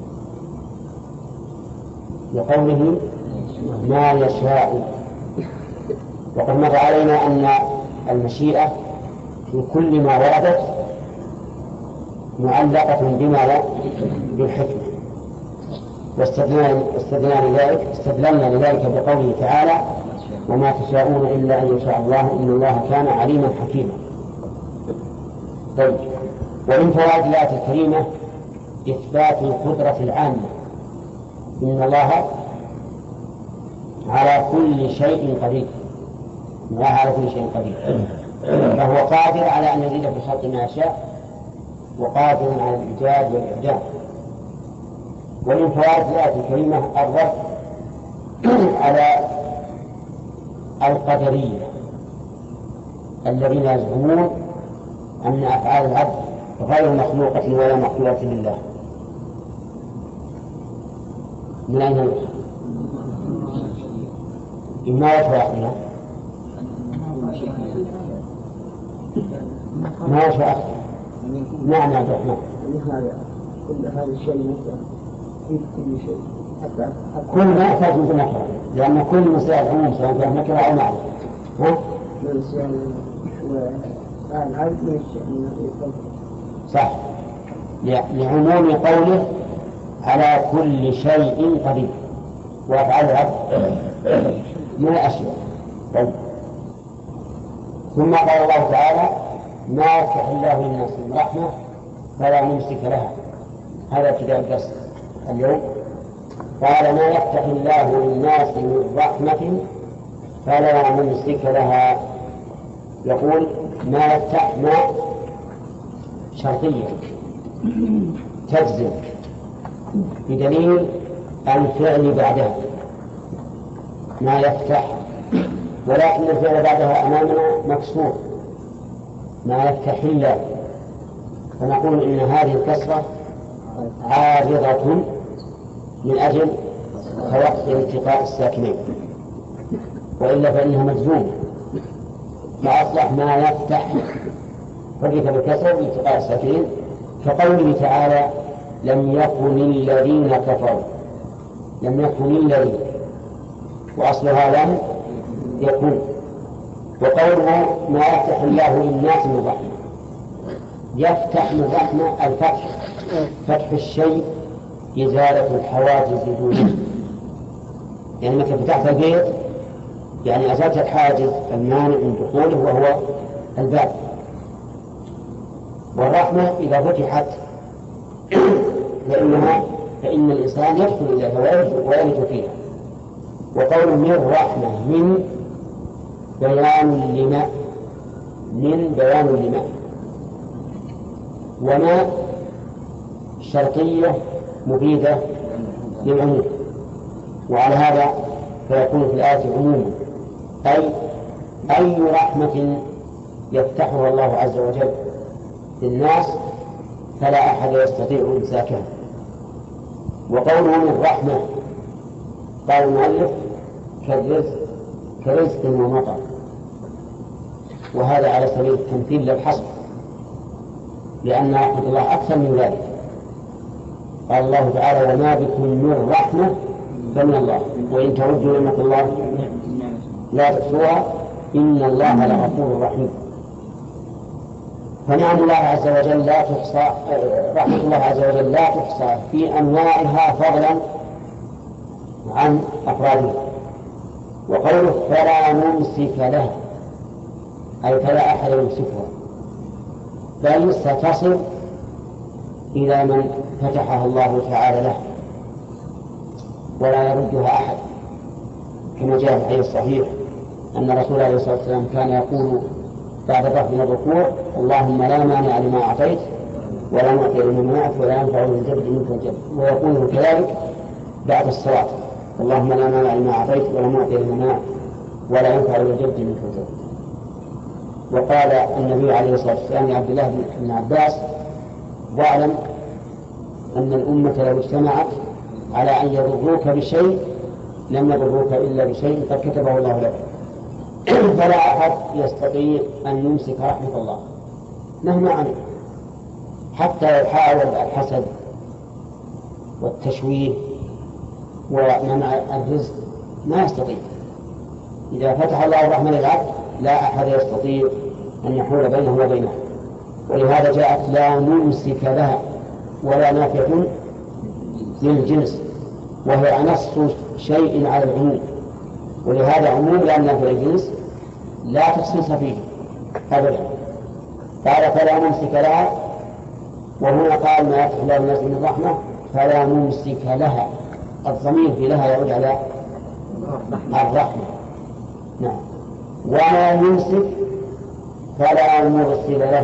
لقوله ما يشاء. وقد مر علينا أن المشيئة في كل ما وردت معلقة بما بالحكمة، استدللنا لذلك بقوله تعالى وما تشاءون إلا أن يشاء الله إن الله كان عليما حكيما. طيب، ومن فوائد الآية الكريمة إثبات القدرة العامة، إن الله على كل شيء قدير، الله على كل شيء قدير، فهو قادر على أن يزيد في الخلق ما يشاء وقادر على الإيجاد والإعدام. ومن فوائد الآية الكريمة الرد على القدرية الذين يزعمون أن أفعال العبد غير مخلوقة ولا مخلوقة لله. من أين يؤخذ؟ إما يتواخذنا ما يشاء. نعم عبد الرحمن. كل هذا الشيء في كل شيء حتى كل ما يحتاج من نكرة، لأن كل مسائل عموم سواء كان نكرة أو معرفة. من السؤال العبد من الشيء صح، لعموم قوله على كل شيء قدير، وأفعال العبد من الأشياء. طيب، ثم قال الله تعالى ما يفتح الله للناس من رحمة فلا ممسك لها. هذا ابتداء الدرس اليوم. قال ما يفتح الله للناس من رحمة فلا ممسك لها. يقول ما يفتح ما شرطية تجزم بدليل الفعل بعدها ما يفتح، ولكن الفعل بعدها أمامنا مكسور ما يفتح الله، فنقول إن هذه الكسرة عارضة من أجل توقف التقاء الساكنين، وإلا فإنها مجزومة، فأصلح ما يفتح فذلك بالكسر لالتقاء الساكنين، كقوله تعالى لم يكن الذين كفروا. لم يكن الذين، وأصلها لم يكن. وقوله ما يفتح الله للناس من رحمة، يفتح من رحمة الفتح، فتح الشيء إزالة الحواجز دونه، يعني مثل فتحت البيت يعني أزالت الحاجز المانع من دخوله وهو الباب. والرحمة إذا فتحت فإن الإنسان يدخل إليها ويلج فيها. وقول من رحمة من بيان لما، من بيان لما، وما شرطية مفيدة للعموم، وعلى هذا فيكون في الآية عموما، أي رحمة يفتحها الله عز وجل للناس فلا أحد يستطيع إمساكها. وقوله من رحمة قال المؤلف كرزق ومطر، وهذا على سبيل التمثيل للحصر، لأن رحمة الله أكثر من ذلك. قال الله تعالى وما بكم من رحمة فمن الله وإن تعدوا نعمة الله لا تحصوها إن الله لغفور رحيم. فنعم الله عز وجل لا تحصى، رحمة الله عز وجل لا تحصى في أنواعها فضلا عن أفرادها. وقوله فلا ممسك له أي فلا أحد يمسكها، بل ستصل إلى من فتحها الله تعالى له ولا يردها أحد، كما جاء في الحديث الصحيح أن رسول عليه الصلاة والسلام كان يقول بعد الرفع من الركوع اللهم لا مانع لما أعطيت ولا معطي لما منعت ولا ينفع ذا الجد منك الجد، ويقول كذلك بعد الصلاة اللهم لا مانع لما أعطيت ولا معطي لما منعت ولا ينفع ذا الجد منك الجد. وقال النبي عليه الصلاة والسلام لعبد الله بن عباس: واعلم أن الأمة لو اجتمعت على أن يضروك بشيء لم يضروك إلا بشيء قد كتبه الله لك، فلا أحد يستطيع أن يمسك رحمة الله مهما عمل، حتى لو حاول الحسد والتشويه ومنع الرزق ما يستطيع. إذا فتح الله الرحمة للعبد لا أحد يستطيع أن يحول بينه وبينه، ولهذا جاءت لا ممسك لها ولا نافع للجنس، وهي أنص شيء على العموم، ولهذا عموم لأن نافع الجنس لا تخصيص فيه أبدا. قال فلا ممسك لها، وهنا قال ما يفتح الله الناس من الرحمة فلا ممسك لها، الضمير في لها يعود على الرحمة. نعم. وما يمسك فلا مرسل له،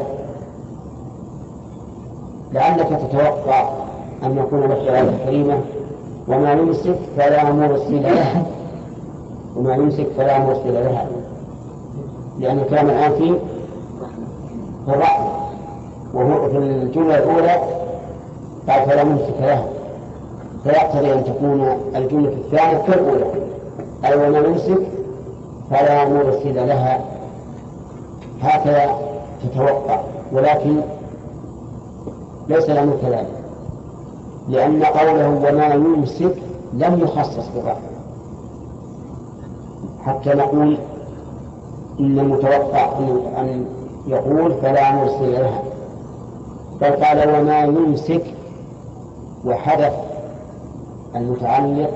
لأنك تتوقع أن يكون لك آية كريمة وما يمسك فلا مرسل له، وما يمسك فلا مرسل لها، لأن كان الآن في الرحمة، وهو في الجملة الأولى قال فلا ممسك لها، فيقتضي أن تكون الجملة الثانية كالأولى، أي وما يمسك فلا مرسل لها، هكذا تتوقع، ولكن ليس له كذلك، لأن قوله وما يمسك لم يخصص بالرحمة حتى نقول إن المتوقع أن يقول فلا مرسل لها، بل قال وما يمسك وحدث المتعلق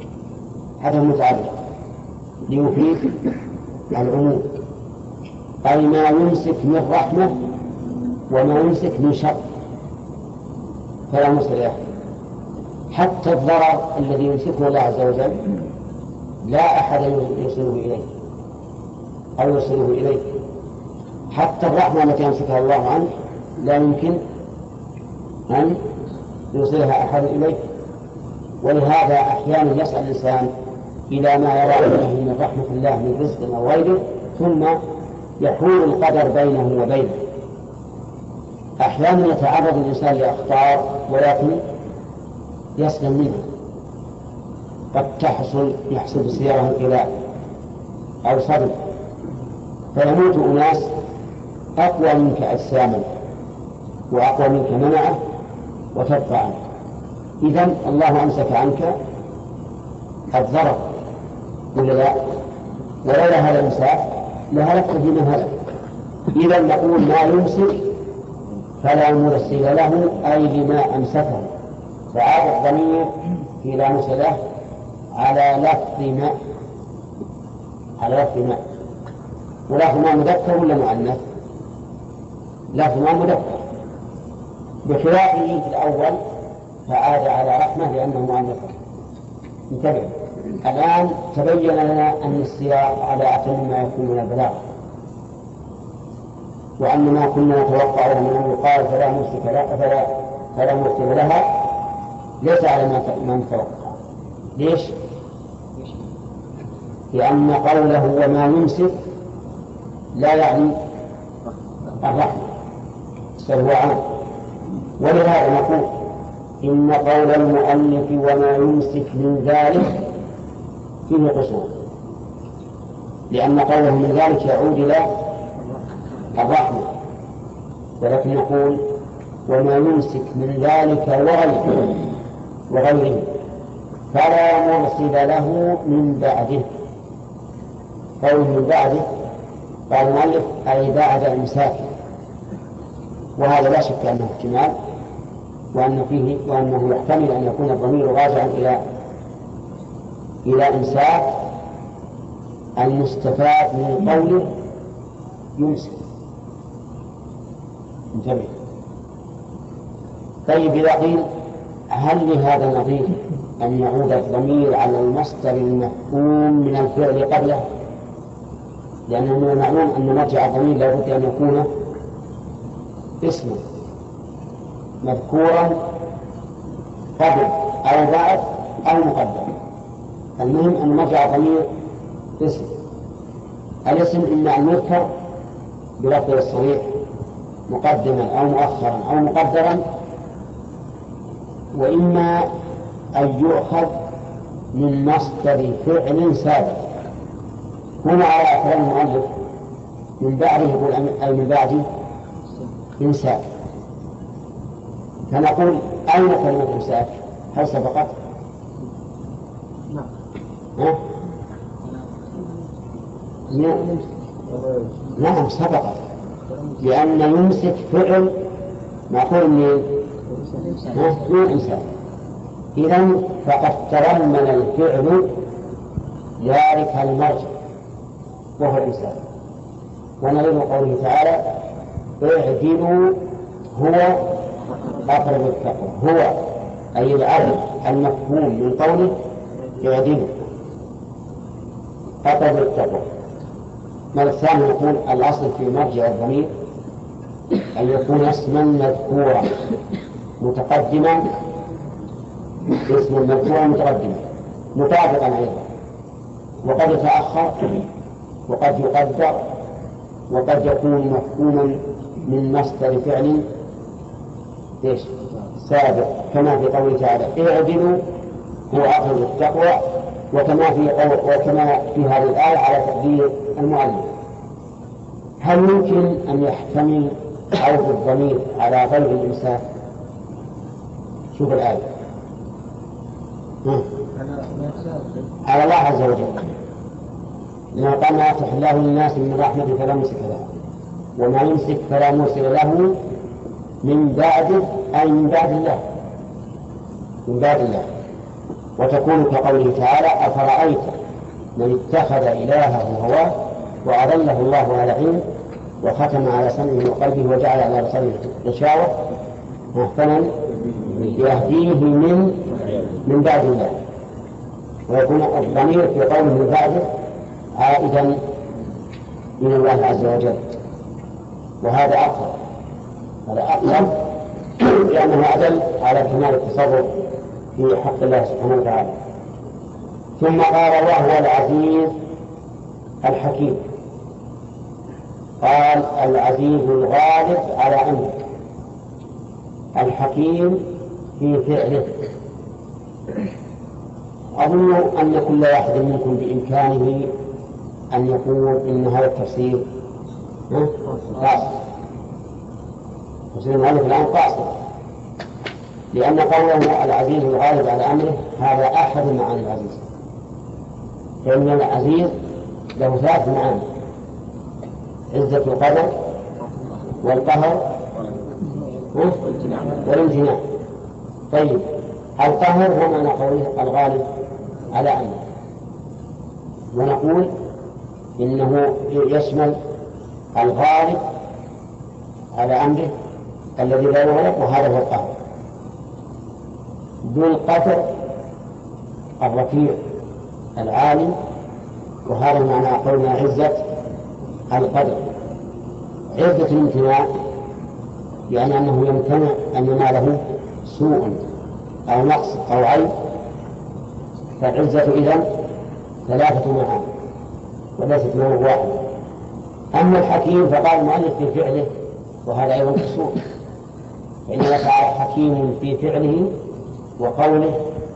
ليفيد العموم، أي ما يمسك من رحمة وما يمسك من شر فلا مرسل له. حتى الضرر الذي يمسكه الله عز وجل لا أحد يوصله إليه أو يوصله إليه، حتى الرحمة التي يمسكها الله عنه لا يمكن أن يوصلها أحد إليه. ولهذا أحيانا يسأل الإنسان إلى ما يرى أنه من رحمة الله من رزق أو غيره، ثم يحول القدر بينه وبينه. أحيانا يتعرض الإنسان لأخطار ولكن يسلم منها، قد يحصل سيارة إلى أو صدم، فيموت أناس أقوى منك أجساما وأقوى منك منعه وتبقى عنك. إذن الله أمسك عنك الضرر ولا لا؟ ولولا هذا الإمساك لهلكت بمن هلك. إذن نقول ما يمسك فلا مرسل له، أي لما أمسكه، فعاد الضمير في لا مرسله على لفظ ما، ولفظ ما مذكر ولا مؤنث؟ لفظ ما مذكر، بخلافه في الأول فعاد على رحمة لأنه مؤنث. انتبه، الآن تبين لنا أن السياق على أتم ما يكون من البلاغ، وأن ما كنا نتوقع من أن يقال فلا مرسل لها ليس على ما نتوقع. ليش؟ لأن قوله وما يمسك لا يعني الرحمة بل هو عام، ولهذا نقول إن قول المؤلف وما يمسك من ذلك فيه قصور، لأن قوله من ذلك يعود إلى الرحمة، ولكن نقول وما يمسك من ذلك وغيره فلا مرسل له من بعده. قول من بعده قال المؤلف أي بعد إمساكه، وهذا لا شك أنه احتمال، وأنه يحتمل أن يكون الضمير راجعا إلى إمساك المستفاد من قوله يمسك. انتبه. طيب إذا قيل هل لهذا نظير أن يعود الضمير على المصدر المفهوم من الفعل قبله؟ لأنه من المعلوم أن مرجع الضمير لا بد أن يكون اسما مذكورا قبل أو بعد أو مقدم. المهم أن مرجع الضمير اسم. الاسم إما أن يذكر بلفظ الصريح مقدما أو مؤخرا أو مقدرا، وإما أن يؤخذ من مصدر فعل سابق. هنا على كلام المؤلف من بعده يقول أي من بعد إمساك، فنقول أين كلمة إمساك؟ هل سبقت؟ نعم سبقت، لأن يمسك فعل معقول من إمساك. إذن فقد تضمن الفعل ذلك المرجع وهو الإمساك. ونريد قوله تعالى اعدلوا هو أقرب للتقوى، هو أي العدل المفهوم من قوله اعدلوا أقرب للتقوى. مرة ثانية نقول الأصل في مرجع الضمير أن يكون اسما مذكورا متقدما، اسما مذكورا متقدما مطابقا أيضا، وقد يتأخر وقد يقدر وقد يكون مفهوما من مصدر فعل سابق، كما في قوله تعالى اعدلوا هو أقرب للتقوى، وكما في هذه الآية على تقدير المؤلف. هل يمكن أن يحتمل عود الضمير على غير الإمساك؟ شوف الآية على الله عز وجل، ما قال ما يفتح الله للناس من رحمة فلا ممسك له، وما يمسك فلا مرسل له من بعده، أي من بعد الله، من بعد الله. وتكون كقوله تعالى أفرأيت من اتخذ إلهه هواه وأضله الله على علم وختم على سمعه وقلبه وجعل على بصره غشاوة فمن يهديه من بعد الله. ويكون الضمير في قوله من بعده عائدا من الله عز وجل، وهذا أقرب، هذا أقرب لأنه أدل على كمال التصرف في حق الله سبحانه وتعالى. ثم قال وهو العزيز الحكيم، قال العزيز الغالب على أمره، الحكيم في فعله. أظن أن كل واحد منكم بإمكانه أن يقول إن هذا التفسير قاصر، تفسير المؤلف الآن قاصر، لأن قوله العزيز الغالب على أمره هذا أحد معاني العزيز، فإن العزيز له ثلاث معاني: عزة القدر والقهر والامتناع. طيب القهر هو معنى قوله الغالب على أمره، ونقول إنه يشمل الغالب على أمره الذي لا يغلب، وهذا هو القهر. ذو القدر الرفيع العالي، وهذا معنى قولنا عزة القدر. عزة الامتناع يعني أنه يمتنع أن يناله سوء أو نقص أو عيب، فالعزة إذن ثلاثة معاني وليست معاني واحدة. أما الحكيم فقال المؤلف في فعله، وهذا أيضا سوء، فإن الله تعالى حكيم في فعله وقوله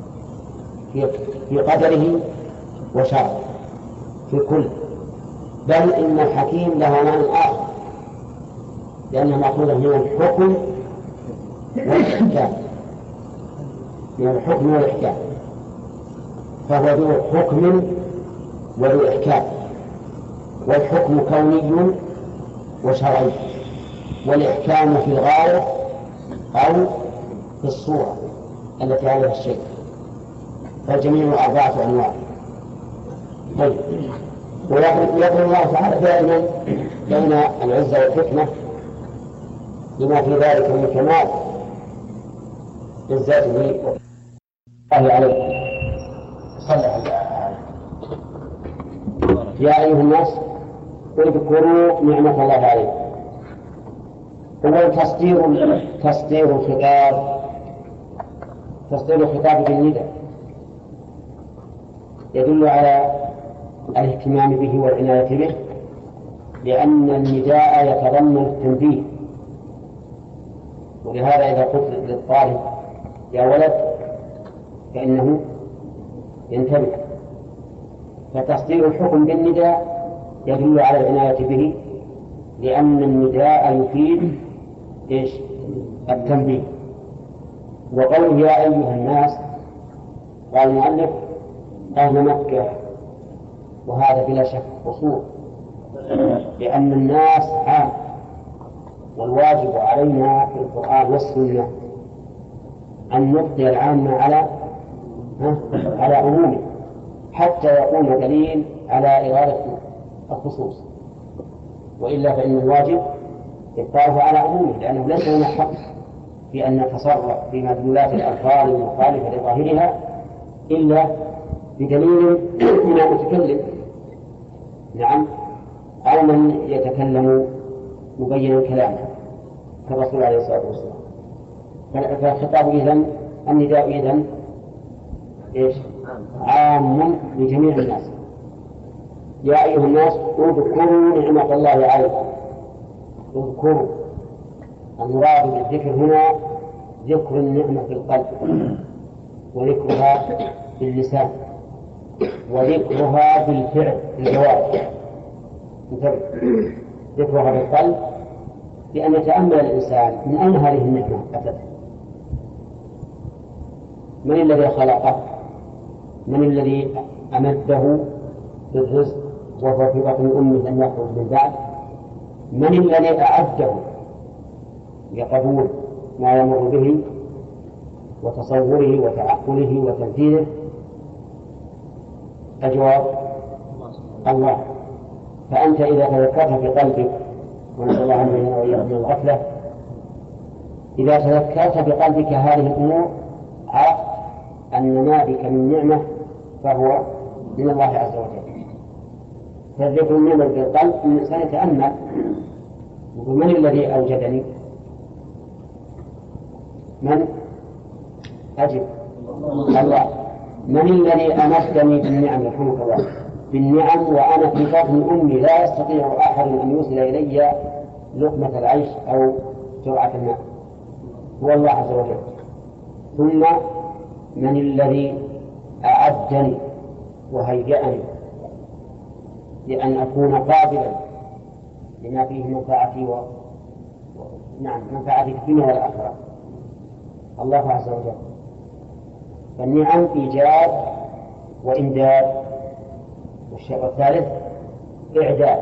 في قدره وشرعه في كل، بل إن الحكيم له معنى آخر، لأنه مأخوذ من الحكم والإحكام، من الحكم والإحكام، فهو ذو حكم وذو إحكام. والحكم كوني وشرعي، والإحكام في الغاية أو في الصورة التي عليها الشيء، فالجميع أربعة أنواع. طيب ويقول الله تعالى دائما بين العزة والحكمة لما في ذلك من كمال عزته الله عليه. صلى الله عليه يا أيها الناس اذكروا نعمة الله عليكم. هو تصدير الخطاب بالنداء يدل على الاهتمام به والعناية به، لأن النداء يتضمن التنبيه، ولهذا إذا قلت للطالب يا ولد فإنه ينتبه. فتصدير الحكم بالنداء يدل على العناية به، لأن النداء يفيد إيش؟ التنبيه. وقوله يا أيها الناس قال المؤلف أهل مكة، وهذا بلا شك قصور، لأن الناس عام، والواجب علينا في القرآن والسنة أن نبقي العام على عمومه حتى يكون دليل على إرادة الخصوص، وإلا فإن الواجب إبقاؤه على عمومه، لأنه ليس لنا حق في أن نتصرف في مدلولات الألفاظ المخالفة لظاهرها إلا بدليل من المتكلم، نعم، أو من يتكلم مبينا كلامه كالرسول عليه الصلاة والسلام. فالخطاب إذن النداء إذن إيش؟ عام لجميع الناس. يا أيها الناس اذكروا نعمة الله عليكم. اذكروا، المراد بالذكر هنا ذكر النعمة في القلب، وذكرها باللسان، وذكرها بالفعل بالجوارح. ذكرها بالقلب بأن يتأمل الإنسان من أين هذه النعمة أتت، من الذي خلقه، من الذي أمده بالرزق وهو في بطن أمه لم يخرج من بعد، من الذي أعده لقبول ما يمر به وتصوره وتعقله وتنفيذه. الجواب الله. فأنت إذا تذكرت في قلبك، ونسأل الله أن يعيذنا من الغفلة، إذا تذكرت بقلبك هذه الأمور عرفت أن ما بك من نعمة فهو من الله عز وجل. فالذكر النعمة في القلب من الإنسان يتأمل يقول من الذي أوجدني؟ من؟ أجب الله. من الذي أمدني بالنعم؟ يرحمك الله، بالنعم وأنا في بطن أمي لا يستطيع أحد أن يوصل إلي لقمة العيش أو جرعة الماء، هو الله عز وجل. ثم من الذي أعدني وهيأني لأن أكون قابلا لما فيه منفعتي منفعتي في الدنيا والآخرة؟ الله عز وجل. فالنعم إيجاد وإمداد، والشيء الثالث إعداد،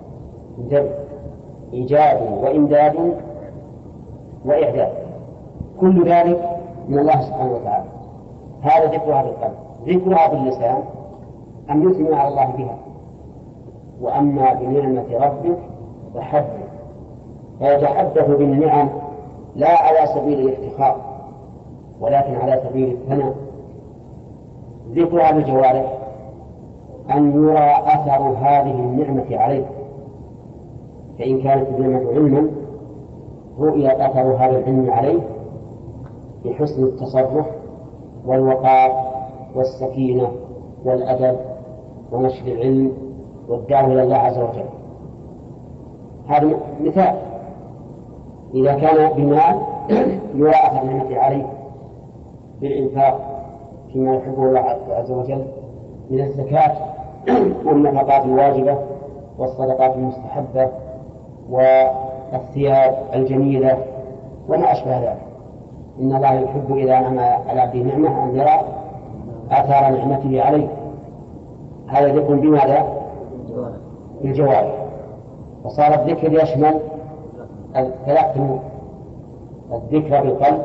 إيجاد وإمداد وإعداد، كل ذلك من الله سبحانه وتعالى. هذا ذكرها بالقلب. ذكرها باللسان أن يثني على الله بها. وأما بنعمة ربك فحدث، فيتحدث بالنعم لا على سبيل الافتخار ولكن على سبيل الثناء. ذكرها بالجوارح أن يرى أثر هذه النعمة عليه، فإن كانت النعمة علما رؤي أثر هذا العلم عليه بحسن التصرف والوقار والسكينة والأدب ونشر العلم والدعوة إلى الله عز وجل. هذا مثال. إذا كان بمال يرى أثر النعمة عليه بالإنفاق فيما يحبه الله عز وجل من الزكاة والنفقات الواجبة والصدقات المستحبة والثياب الجميلة وما أشبه ذلك. إن الله يحب إذا أنعم على عبده نعمة أن يرى آثار نعمته عليه. هذا ذكر بماذا؟ بالجوارح. فصار الذكر يشمل ثلاث أمور: الذكر بالقلب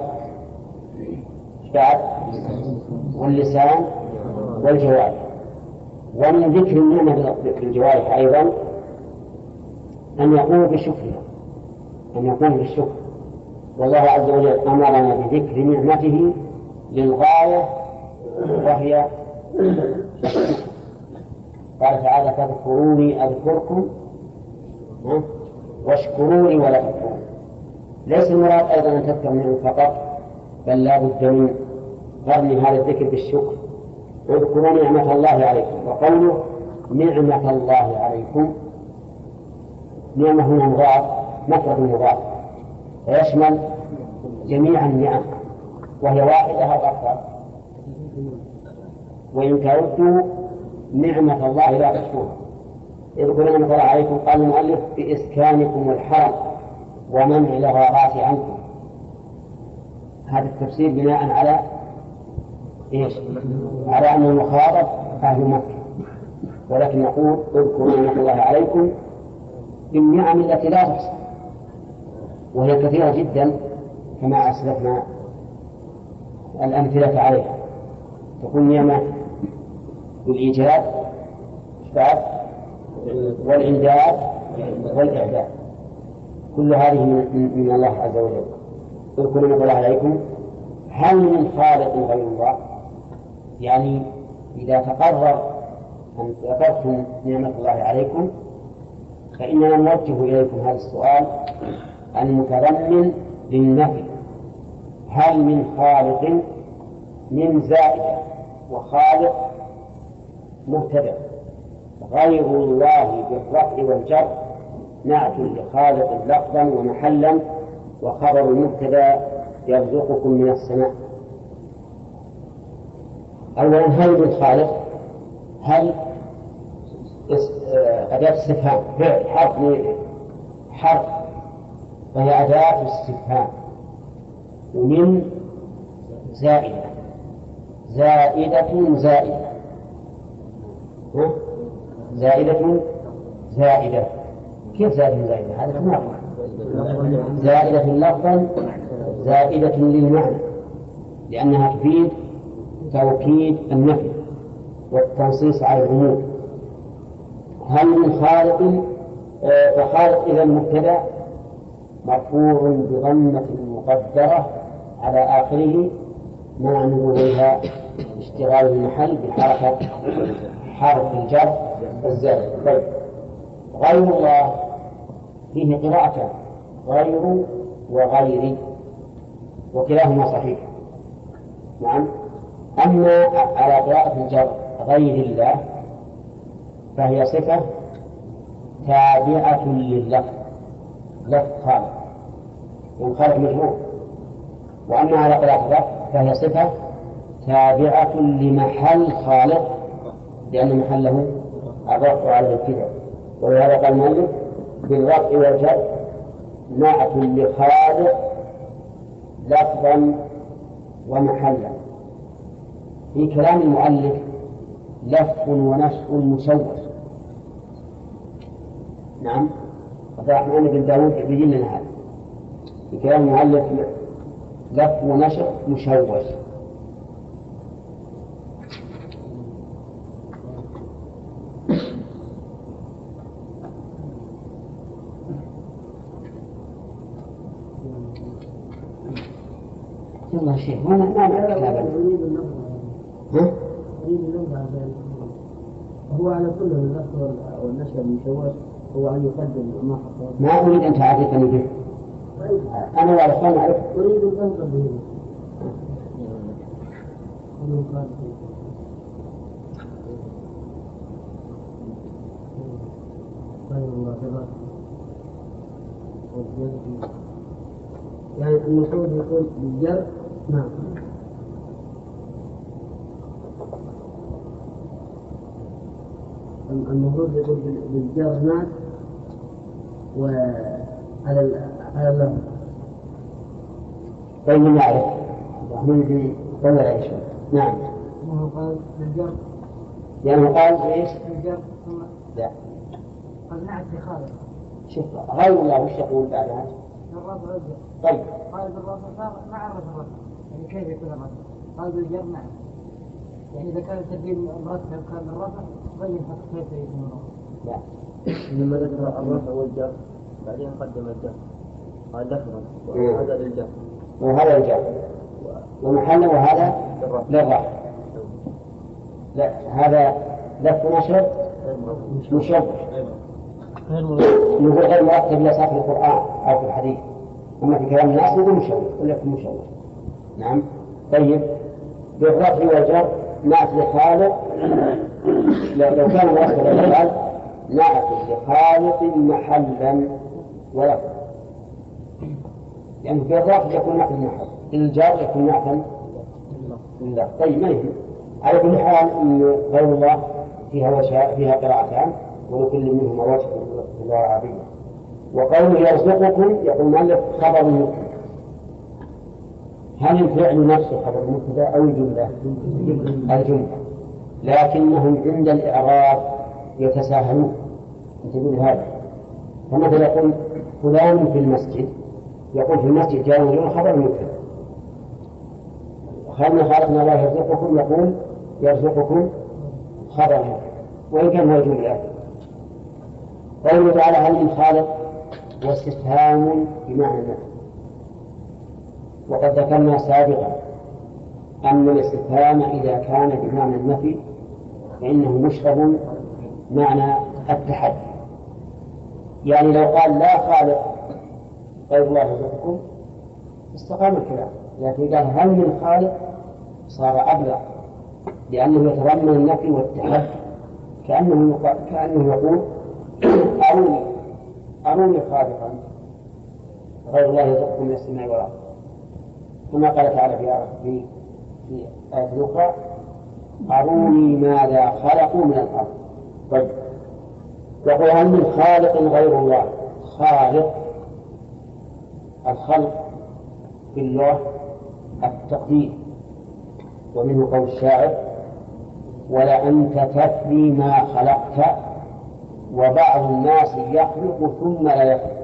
واللسان والجوارح. ومن ذكر النعمة بالجوارح أيضا أن يقوم بشكرها، أن يقوم بالشكر. والله عز وجل أمرنا بذكر نعمته للغاية وهي الشكر. قال تعالى: فاذكروني أذكركم واشكروني ولا تكفرون. ليس المراد أيضا أن تذكر منه فقط، بل لا بد من قرن هذا الذكر بالشكر. اذكروا نعمة الله عليكم. وقوله نعمة الله عليكم نعمة هنا مضاف مفرد مضاف ويشمل جميع النعم وهي واحدة أو أكثر. وإن تعدوا نعمة الله لا تحصوها. اذكروا نعمة الله عليكم قال المؤلف بإسكانكم الحرم ومنع الغارات عنكم. هذا التفسير بناء على إيش؟ على أن المخاطب أهل مكة، ولكن نقول اذكروا نعمة الله عليكم بالنعم التي لا تحصى وهي كثيرة جدا كما أسلفنا الأمثلة عليها. تكون نعمة بالإيجاد والإمداد والإعداد، كل هذه من الله عز وجل. اذكروا نعمة الله عليكم هل من خالق غير الله؟ يعني إذا تقرر أن ذكرتم نعمة الله عليكم فإننا نوجه إليكم هذا السؤال المتضمن للنفي. هل من خالق؟ من زائدة وخالق مبتدأ، غير الله بالرفع والجر نعت لخالق لفظا ومحلا وخبر المبتدأ يرزقكم من السماء. أولا هل من خالق؟ هل أداة استفهام فعل حرف وهي أداة استفهام. ومن زائدة زائدة كيف زائدة؟ هذا تناقض. زائدة لفظا زائدة للمعنى لأنها تفيد توكيد النفي والتنصيص على العموم. هل من خالق؟ فخالق إذا مبتدأ مرفوع بضمة مقدرة على آخره مع نزولها اشتغال المحل بحركة حرف الجر الزائد. طيب غير الله فيه قراءة غير وغير وكلاهما صحيح. نعم. أما على قراءة الجر غير الله فهي صفة تابعة لللفظ، لفظ خالق والخالق مجرور. وأما على قراءة الرفع فهي صفة تابعة لمحل خالق لأن محله الرفع على الابتداء. ولهذا قال المؤلف بالرفع والجر نعت لخالق لفظا ومحلا. في كلام المؤلف لف ونشء مشوش. نعم. عبد الرحمن بن داود يبين لنا هذا في كلام المؤلف لف ونشء مشوش. والله شيء ما نعرف كتابا. هو على كل اللفظ والنشر المشوش هو أن يقدم ما حصل. ما أريد أن تعرفني به. أنا والأخوان أعرف. أريد أن أنقل به. يعني المفروض يكون بالجر. نعم. المفروض يكون بالجر نعم وعلى اللفظ. طيب نعرف من ولا إيش؟ نعم. ما قال بالجر. يعني قال إيش؟ بالجر ثم لا. قال نعت لخالق. شوف غير الله وش يقول بعد هذا؟ بالرفع والجر. طيب. قال بالرفع ما عرف الرفع. يعني كيف يكون الرفع؟ قال بالجر نعم. يعني إذا كان الترتيب مرتب كان بالرفع بين كيف يكون الرفع. لا. لما ذكر الرفع والجر بعدين قدم الجر قال لفظا وهذا للجر وهذا الجر ومحله وهذا للرفع. لا هذا لف نشر مشوش. يقول غير مرتب لا في القرآن أو في الحديث. أما في كلام الناس يقول مشوش ولا يكون مشوش. نعم. طيب بالرفع والجر نعت لخالق لو كان مرتب الأفعال نعت لخالق محلا ولفظا، يعني في الرفض يكون نعت المحل، الجار يكون نعتا لله. طيب ما يهم. على كل حال إن غير الله فيها قراءتان ولكل منهما وجه في اللغة العربية. وقوله يرزقكم يقول المؤلف خبر مبتدأ. هل الفعل نفسه خبر مبتدأ أو الجملة؟ الجملة، لكنهم عند الإعراب يتساهلون. انتبهوا لهذا. فمثلا يقول فلان في المسجد، يقول في المسجد جاء رجل خبر مبتدأ. خلنا خالقنا الله يرزقكم يقول يرزقكم خبر مبتدأ وإن كان هو جملة. قوله تعالى هل من خالق واستفهام بمعنى النفي. وقد ذكرنا سابقا أن الاستفهام إذا كان بمعنى النفي فإنه مشرب معنى التحدي. يعني لو قال لا خالق غير الله يرزقكم استقام الكلام، لكن قال هل من خالق صار أبلغ، لأنه يتضمن النفي والتحدي، كأنه يقول أروني خالقا غير الله يرزقكم من السماء والأرض، كما قال تعالى في آية أخرى أروني ماذا خلقوا من الأرض. طيب يقول هل من خالق غير الله؟ خالق، الخلق في اللغة التقدير، ومنه قول الشاعر ولأنت تفني ما خلقت وبعض الناس يخلق ثم لا يخلق.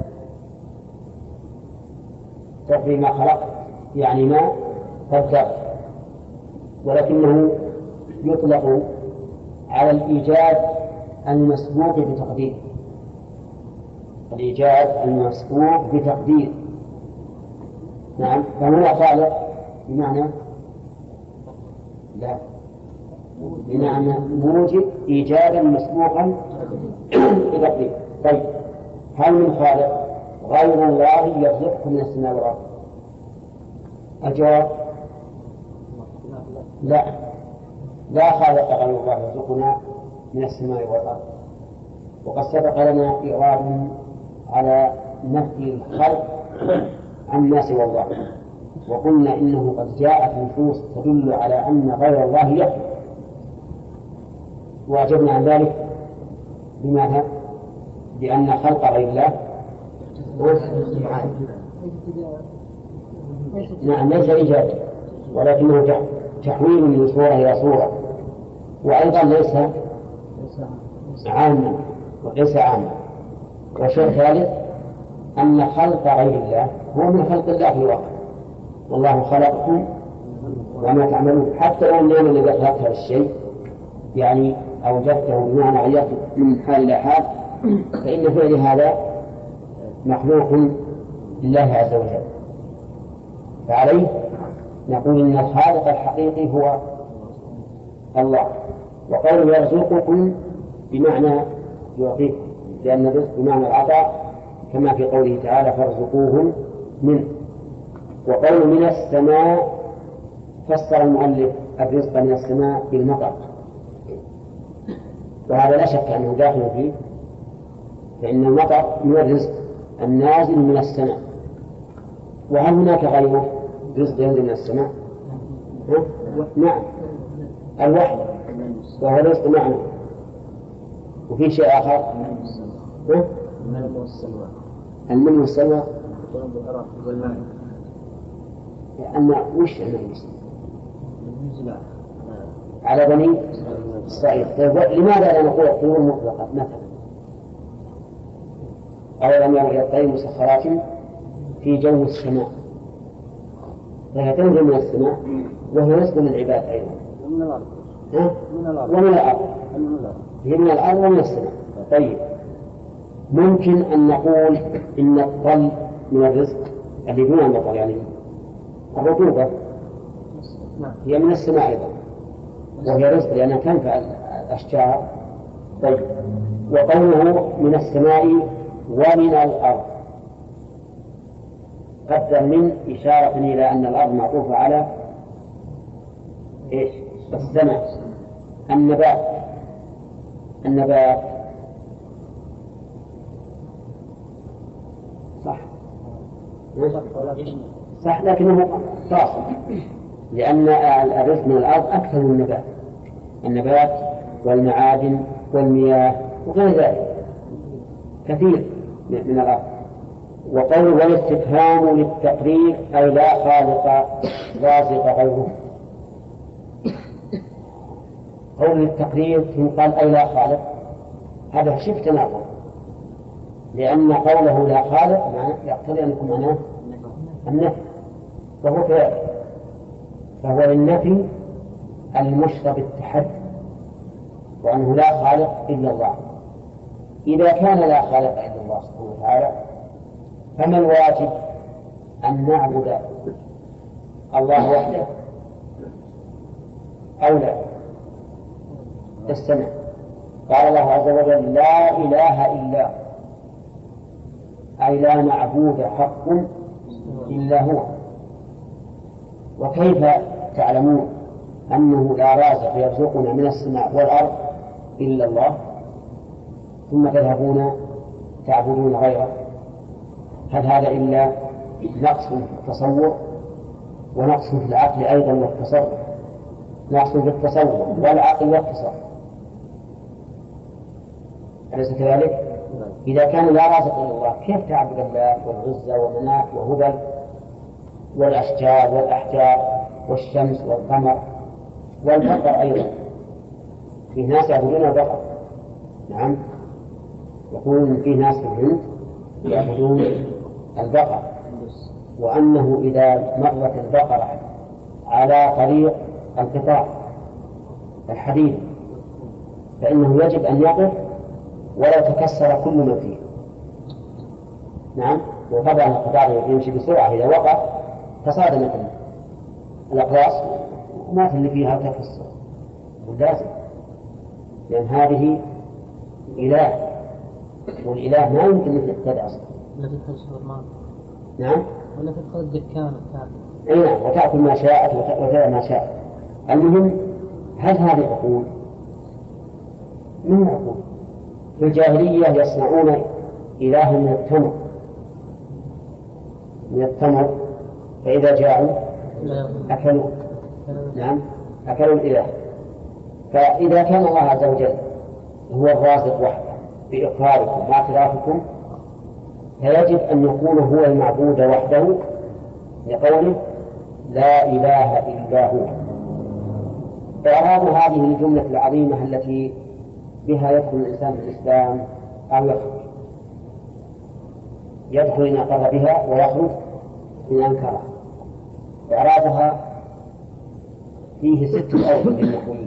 تفني ما خلقت يعني ما تبتغ، ولكنه يطلق على الإيجاد المسبوق بتقدير، الإيجاد المسبوق بتقدير. نعم، فهو خالق بمعنى لا، بمعنى موجد إيجادا مسبوقا بتقدير. طيب هل من خالق غير الله يرزقكم من السماء والأرض؟ الجواب لا، لا خالق غير الله يرزقنا من السماء والأرض. وقد سبق لنا إعراب على نفي الخلق عما سوى الله، وقلنا إنه قد جاءت نصوص تدل على أن غير الله يخلق، وأجبنا عن ذلك بماذا؟ بأن خلق غير الله نعم ليس إيجاد، ولكنه تحويل من صورة إلى صورة، وأيضا ليس عاما وليس عاما. والشيء الثالث أن خلق غير الله هو من خلق الله في الواقع، والله خلقكم وما تعملون. حتى لو النعمة الذي خلقت هذا الشيء يعني أوجدته بمعنى غيرته من حال إلى حال، فإن فعل هذا مخلوق لله عز وجل، فعليه نقول إن الخالق الحقيقي هو الله. وقوله يرزقكم بمعنى يعطيكم، لأن الرزق بمعنى العطاء كما في قوله تعالى فارزقوهم منه. وقوله من السماء فسر المؤلف الرزق من السماء بالمطر، وهذا لا شك أنه داخل فيه، فإن المطر من الرزق النازل من السماء. وهل هناك غيره رزق ينزل من السماء؟ نعم، الوحي وهو رزق معنى. وفي شيء آخر المن والسلوى، أن وش على بني إسرائيل. لماذا لا نقول الطيور مطلقة مثلا؟ أولم يروا إلى الطير مسخرات في جو السماء، فهي تنزل من السماء وهي رزق للعباد أيضا ومن الأرض هي من الأرض ومن السماء. طيب ممكن أن نقول إن الطل من الرزق اللي دون المطر، يعني الرطوبة هي من السماء أيضا وهي رزق لأنها تنفع الأشجار. طيب وقوله من السماء ومن الأرض قدر من إشارة إلى أن الأرض معطوفة على إيش؟ السماء. النبات صح لكنه فاصل، لأن الرزق من الأرض أكثر من النبات، النبات والمعادن والمياه وغير ذلك كثير من الأرض. وقول والاستفهام للتقرير أي لا خالق رازق غيره. قول التقرير ثم قال أي لا خالق، هذا شفت نظر، لأن قوله لا خالق يقتضي أن يكون معناه النفي، وهو كذلك، فهو للنفي المشرب بالتحدي، وأنه لا خالق إلا الله. إذا كان لا خالق إلا الله سبحانه وتعالى فما الواجب؟ أن نعبد الله وحده أو لا؟ استمع، قال الله عز وجل لا إله إلا، أي لا معبود حق إلا هو. وكيف تعلمون أنه لا رازق يرزقنا من السماء والأرض إلا الله ثم تذهبون تعبدون غيره؟ هل هذا إلا نقص في التصور ونقص في العقل أيضا والتصرف؟ نقص في التصور والعقل والتصرف، أليس كذلك؟ إذا كان لا رازق إلا الله كيف تعبد الله والعزى ومناة وهبل والأشجار والأحجار والشمس والقمر والبقر أيضا؟ في ناس يعبدون البقر، نعم، يقولون في ناس في الهند يعبدون البقر، وأنه إذا مرت البقرة على طريق القطاع الحديد فإنه يجب أن يقف ولا تكسر كل ما فيه. نعم، وطبعا القطاع يمشي بسرعة، إذا وقف تصادمت الأقراص وما اللي فيها تكسر، ولازم، لأن هذه إله، والإله ما يمكن أن يهتدى أصلا. ولا تدخل السوبر ماركت. نعم. ولا تدخل الدكان أي نعم، وتأكل ما شاءت وتدع ما شاءت. المهم، هل هذه عقول؟ من عقول؟ في الجاهلية يصنعون إلها من التمر فإذا جاءوا أكلوا. نعم، أكلوا الإله. فإذا كان الله عز وجل هو الرازق وحده بإقراركم واعترافكم فيجب أن يكون هو المعبود وحده، لقوله لا إله إلا هو. إعراب هذه الجملة العظيمة التي بها يدخل الإنسان في الإسلام أو يخرج، يدخل إن أقر بها ويخرج إن أنكرها. إعرابها فيه 6 أوجه للنحويين،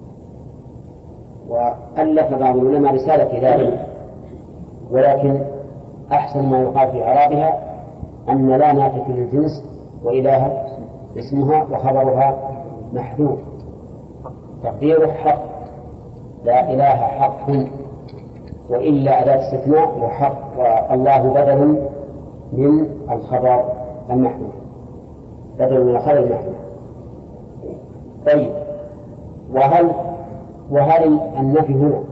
وألف بعض العلماء رسالة في ذلك، ولكن أحسن ما يقال في إعرابها أن لا نافية للجنس وإله اسمها وخبرها محذوف، تقديره حق، لا إله حق، وإلا أداة استثناء وحق، والله بدل من الخبر المحذوف، بدل من الخبر المحذوف. طيب، وهل النفي هنا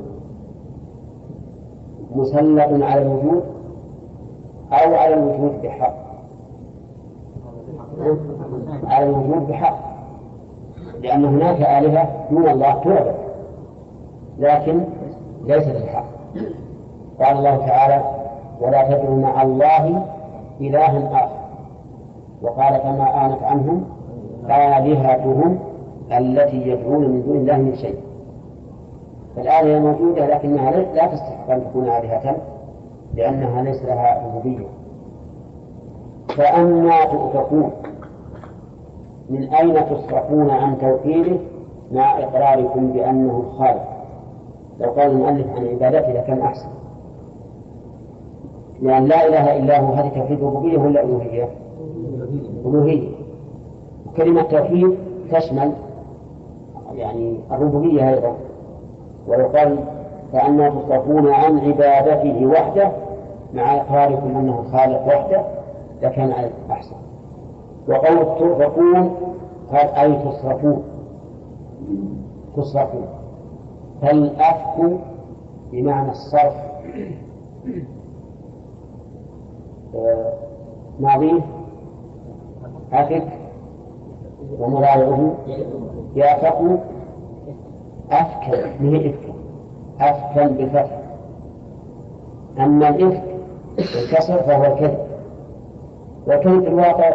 مسلط على الوجود أو على الوجود بحق؟ على الوجود بحق، لأن هناك آلهة دون الله تعبد لكن ليست الحق. قال الله تعالى ولا تدعوا مع الله إلها آخر، وقال فما آنت عنهم آلهتهم التي يدعون من دون الله من شيء. فالآلهة موجودة لكنها لا تستحق أن تكون آلهة لأنها ليس لها ربوبية. فأنى تؤفكون، من أين تصرفون عن توحيده مع إقراركم بأنه الخالق؟ لو قال المؤلف عن عبادته لكان أحسن، لأن لا إله إلا هو هذه توحيد ربوبية ولا ألوهية؟ ألوهية. وكلمة توحيد تشمل يعني الربوبية أيضا. ويقال فأنى تصرفون عن عبادته وحده مع إقراركم أنه الخالق وحده لكان أحسن. وقول تؤفكون قال أي تصرفون، فالأفك بمعنى الصرف، ماضيه أفك ومضارعه يافق أفكا من إفكا أفكا بالفتح. أما الإفك الكسر فهو الكذب، والكذب في الواقع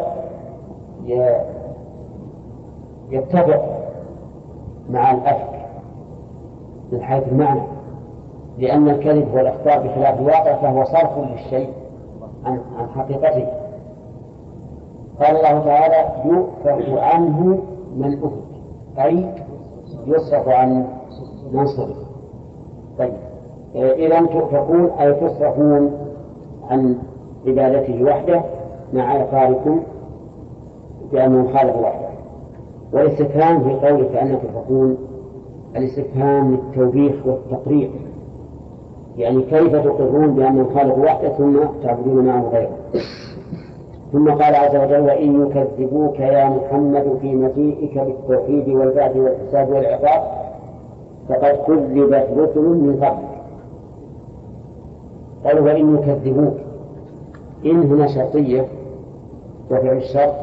يتفق مع الأفك من حيث المعنى، لأن الكذب هو الإخبار بخلاف الواقع، فهو صرف للشيء عن حقيقته. قال الله تعالى يؤفك عنه من أفك، أي يصرف عن من صرف. طيب إذن تؤفكون أي تصرفون عن عبادته وحده مع إقراركم بأنه خالق وحده. والاستفهام في قوله فأنا تؤفكون الاستفهام للتوبيخ والتقريع، يعني كيف تقرون بأنه خالق وحده ثم تعبدون معه غيره. ثم قال عز وجل وإن يكذبوك يا محمد في مجيئك بالتوحيد والبعث والحساب والعقاب فقد كذبت رسل من قبلك. قال وإن يكذبوك، إن هنا شرطية وفعل الشرط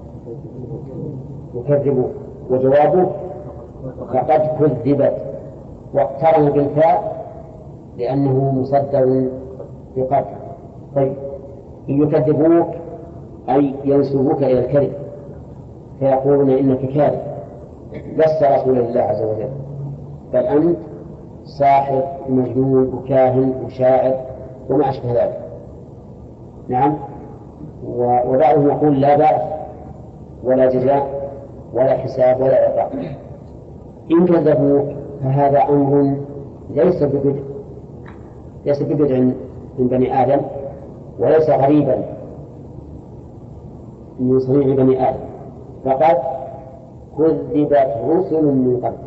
يكذبوك، وجوابه فقد كذبت، واقترن بالفاء لأنه مصدر بقد. طيب إن يكذبوك أي ينسبوك إلى الكذب، فيقولون إنك كاذب لست رسول الله عز وجل، بل أنت ساحر مجنون وكاهن وشاعر وما أشبه ذلك. نعم. وبعضهم يقول لا بأس ولا جزاء ولا حساب ولا عقاب. إن كذبوك فهذا أمر ليس ببدع من بني آدم، وليس غريبا من صنيع بني آدم، فقد كذبت رسل من قبل.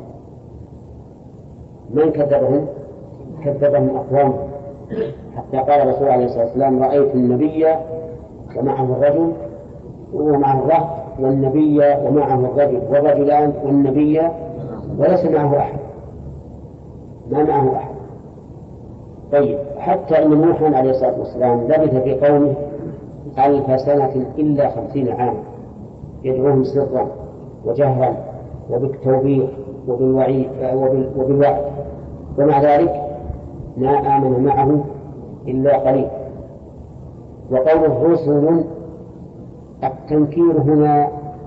من كذبهم؟ كذبهم أقوام، حتى قال الرسول عليه الصلاة والسلام رأيت النبي ومعه الرجل ومعه الرهط، والنبي ومعه الرجل والرجلان والنبي وليس معه أحد، ما معه أحد. طيب حتى أن نوحا عليه الصلاة والسلام لبث في قومه 1000 سنة إلا 50 عاما يدعوهم سرا وجهرا وبالتوبيخ وبالوعد، ومع ذلك ما آمن معه إلا قليل. وقوله رسل التنكير هنا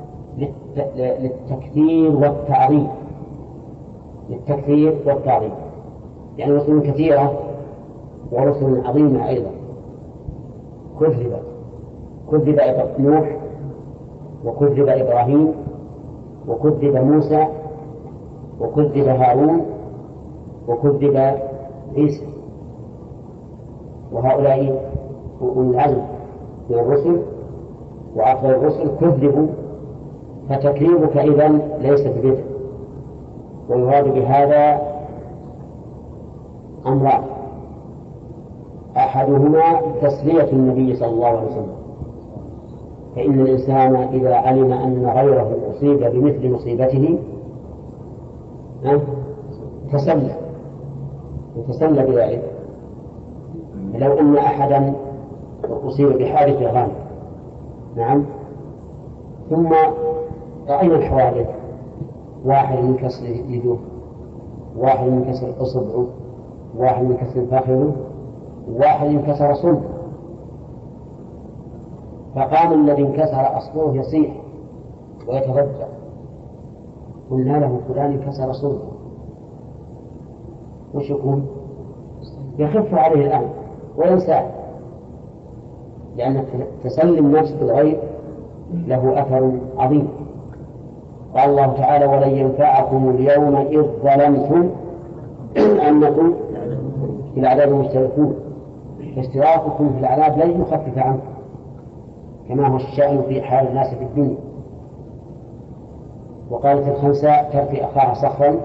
للتكثير والتعظيم، للتكثير والتعظيم، يعني رسل كثيرة ورسل عظيمة أيضا. كذب نوح وكذب إبراهيم وكذب موسى وكذب هارون وكذب عيسى، وهؤلاء أولي العزم من الرسل وأفضل الرسل كذبوا، فتكذيبك إذن ليس ببدع. ويراد بهذا أمران: أحدهما تسلية النبي صلى الله عليه وسلم، فإن الإنسان إذا علم أن غيره أصيب بمثل مصيبته تسلى بذلك. لو أن أحدا أصيب بحادث غام، نعم، ثم رأينا الحوادث، واحد من كسر يده، واحد من كسر أصبعه، واحد من كسر فخذه، واحد انكسر صلبه، فقام الذي انكسر أصبعه يصيح ويتفجر، قلنا له فلان انكسر صلبه، وش يكون؟ يخف عليه الآن وينساه، لأن تسلي النفس بالغيب له أثر عظيم. قال الله تعالى ولن ينفعكم اليوم إذ ظلمتم أنكم في العذاب مشتركون، فاشتراككم في العذاب لن يخفف عنكم، كما هو الشأن في حال الناس في الدنيا. وقالت الخنساء ترفي أخاها صخرا،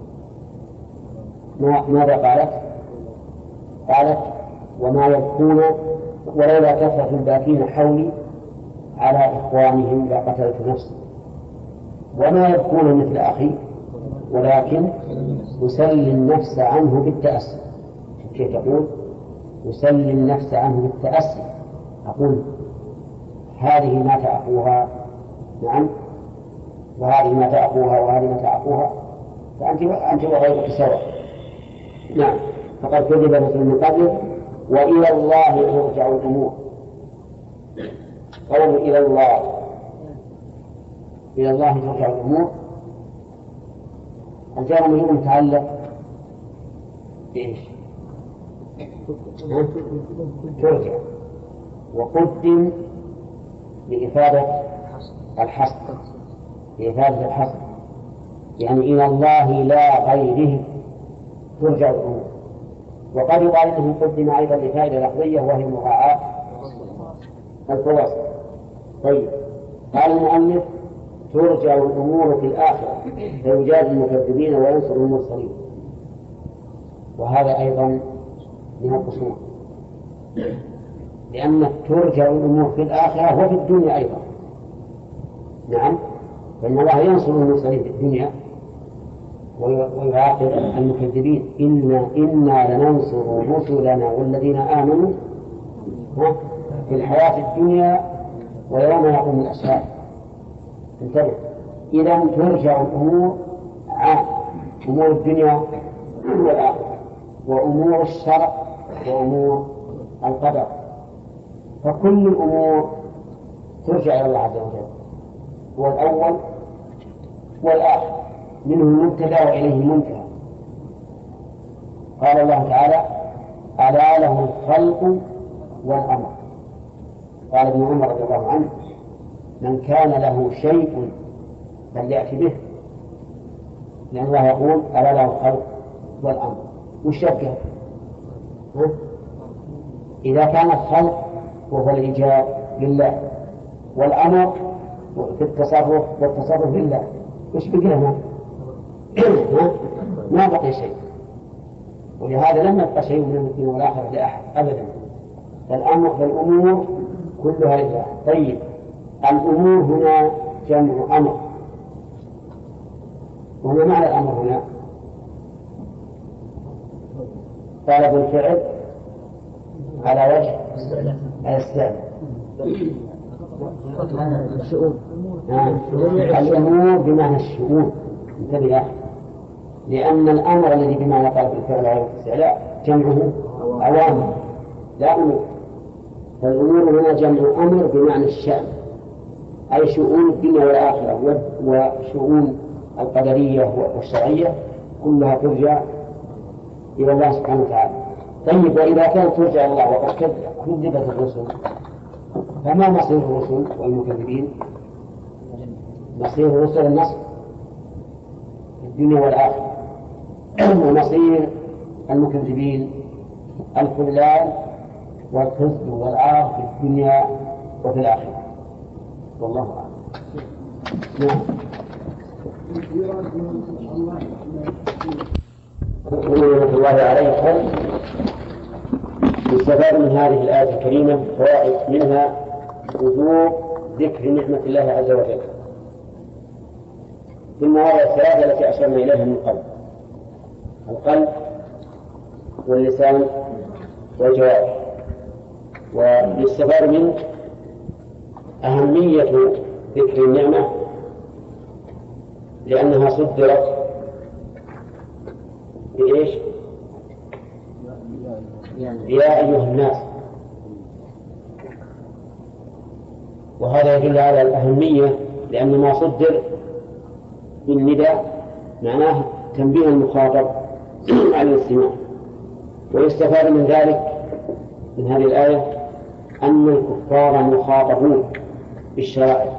ماذا قالت؟ قالت وما يبكون ولولا كثرة الباكين حولي على إخوانهم لقتلت نفسي، وما يبكون مثل أخي ولكن يسلي النفس عنه بالتأسي. كيف تقول؟ يسلي النفس عنه بالتأسي. أقول هذه مات أخوها، نعم، وهذه مات أخوها وهذه مات أخوها، فأنت وغيرك سواء. نعم، فقد كذب رسول من قبله وإلى الله ترجع الأمور. قول إلى الله ترجع الأمور، الجار والمجرور متعلق بإيش؟ ترجع، وقدم لإفادة الحصر، يعني إلى الله لا غيره ترجع الأمور. وقد يقال إنه قدم أيضا لفائدة لفظية وهي مراعاة الفواصل. طيب، قال المؤلف ترجع الأمور في الآخرة فيجازي المكذبين وينصر المرسلين، وهذا أيضا من القصور، لأن ترجع الأمور في الآخرة وفي الدنيا أيضا. نعم، فإن الله ينصر المرسلين في الدنيا ويعاقب المكذبين. إنا لننصر رسلنا والذين آمنوا في الحياة الدنيا ويوم يقوم الأشهاد. انتبه، إذا ترجع الأمور عام، أمور الدنيا والآخرة، وأمور الشرع وأمور القدر، فكل الأمور ترجع إلى الله عز وجل، هو الأول والآخر، منه المبتدأ وإليه المنتهى. قال الله تعالى ألا له الخلق والأمر. قال ابن عمر رضي الله عنه من كان له شيء فليأتي به، لأن الله يقول ألا له الخلق والأمر. وش يبقى؟ إذا كان الخلق وهو الإيجاب لله، والأمر في التصرف والتصرف لله، وش بقي هنا؟ ما بقي شيء. ولهذا لم يبقى شيء من الدنيا والآخرة لأحد أبدا، فالأمور كلها لله. طيب، الأمور هنا جمع أمر، وما معنى الأمر هنا؟ طلب الفعل على وجه الاستعلاء. الأمور بمعنى الشؤون، انتبه يا أخي، لأن الأمر الذي بمعنى طلب الفعل على وجه الاستعلاء جمعه أوامر لا أمور. فالأمور هنا جمع أمر بمعنى الشأن، أي شؤون الدنيا والآخرة وشؤون القدرية والشرعية كلها ترجع إلى الله سبحانه وتعالى. طيب، وإذا كانت ترجع إلى الله وقد كذبت الرسل، فما مصير الرسل والمكذبين؟ مصير الرسل النصر في الدنيا والآخرة، ومصير المكذبين الخذلان والخزي والعار في الدنيا وفي الآخرة، والله أعلم. نعم. رحمة الله عليكم. يستفاد من هذه الآية الكريمة فوائد، منها وجوب ذكر نعمة الله عز وجل في المواضع الثلاثة التي أشرنا إليها من قبل: القلب واللسان والجوارح. ويستفاد منه أهمية ذكر النعمة لأنها صدرت بإيش؟ يا أيها الناس، وهذا يدل على الأهمية، لأن ما صدر بالنداء معناه تنبيه المخاطب على الاستماع. ويستفاد من ذلك من هذه الآية أن الكفار مخاطبون بالشرائع.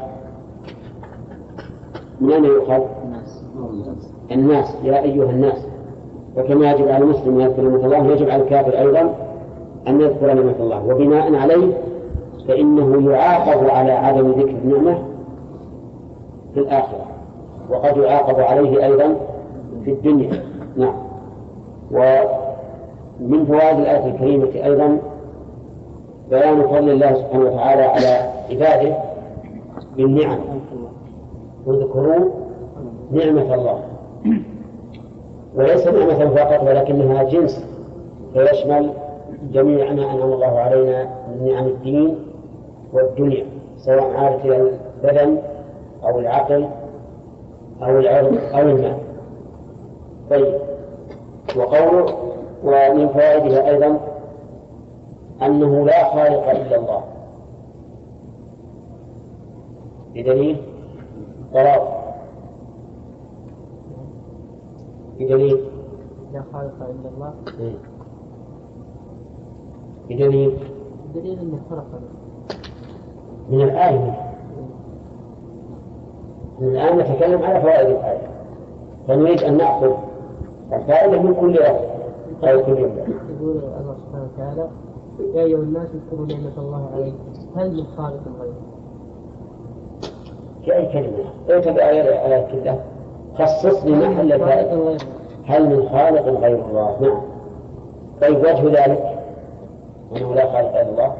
من أين يؤخذ؟ الناس، يا أيها الناس. وكما يجب على المسلم أن يذكر نعمة الله، يجب على الكافر أيضا أن يذكر نعمة الله، وبناء عليه فإنه يعاقب على عدم ذكر النعمة في الآخرة، وقد يعاقب عليه أيضا في الدنيا. نعم. ومن فوائد الآية الكريمة أيضا بيان فضل الله سبحانه وتعالى على عباده بالنعم، واذكروا نعمة الله، وليس نعمة فقط ولكنها جنس، فيشمل جميع ما أنعم الله علينا من نعم الدين والدنيا. سواء عادت إلى البدن أو العقل أو العرض أو المال. طيب، وقوله ومن فوائدها أيضا أنه لا خالق إلا الله، بدليل طلاق، بدليل لا خالق إلا الله، بدليل أنه خلق من الآية. من الآن نتكلم على فوائد الآية، فنريد أن نأخذ الفائدة من كل آية أو كل يوم. يقول الله سبحانه وتعالى: يا أيها الناس اذكروا نعمة الله عليكم هل من خالق غيره؟ في أي كلمة اتبع آية كلها خصص لي محل الفائدة. هل من خالق غير الله؟ نعم. طيب، وجه ذلك أنه لا خالق إلا الله.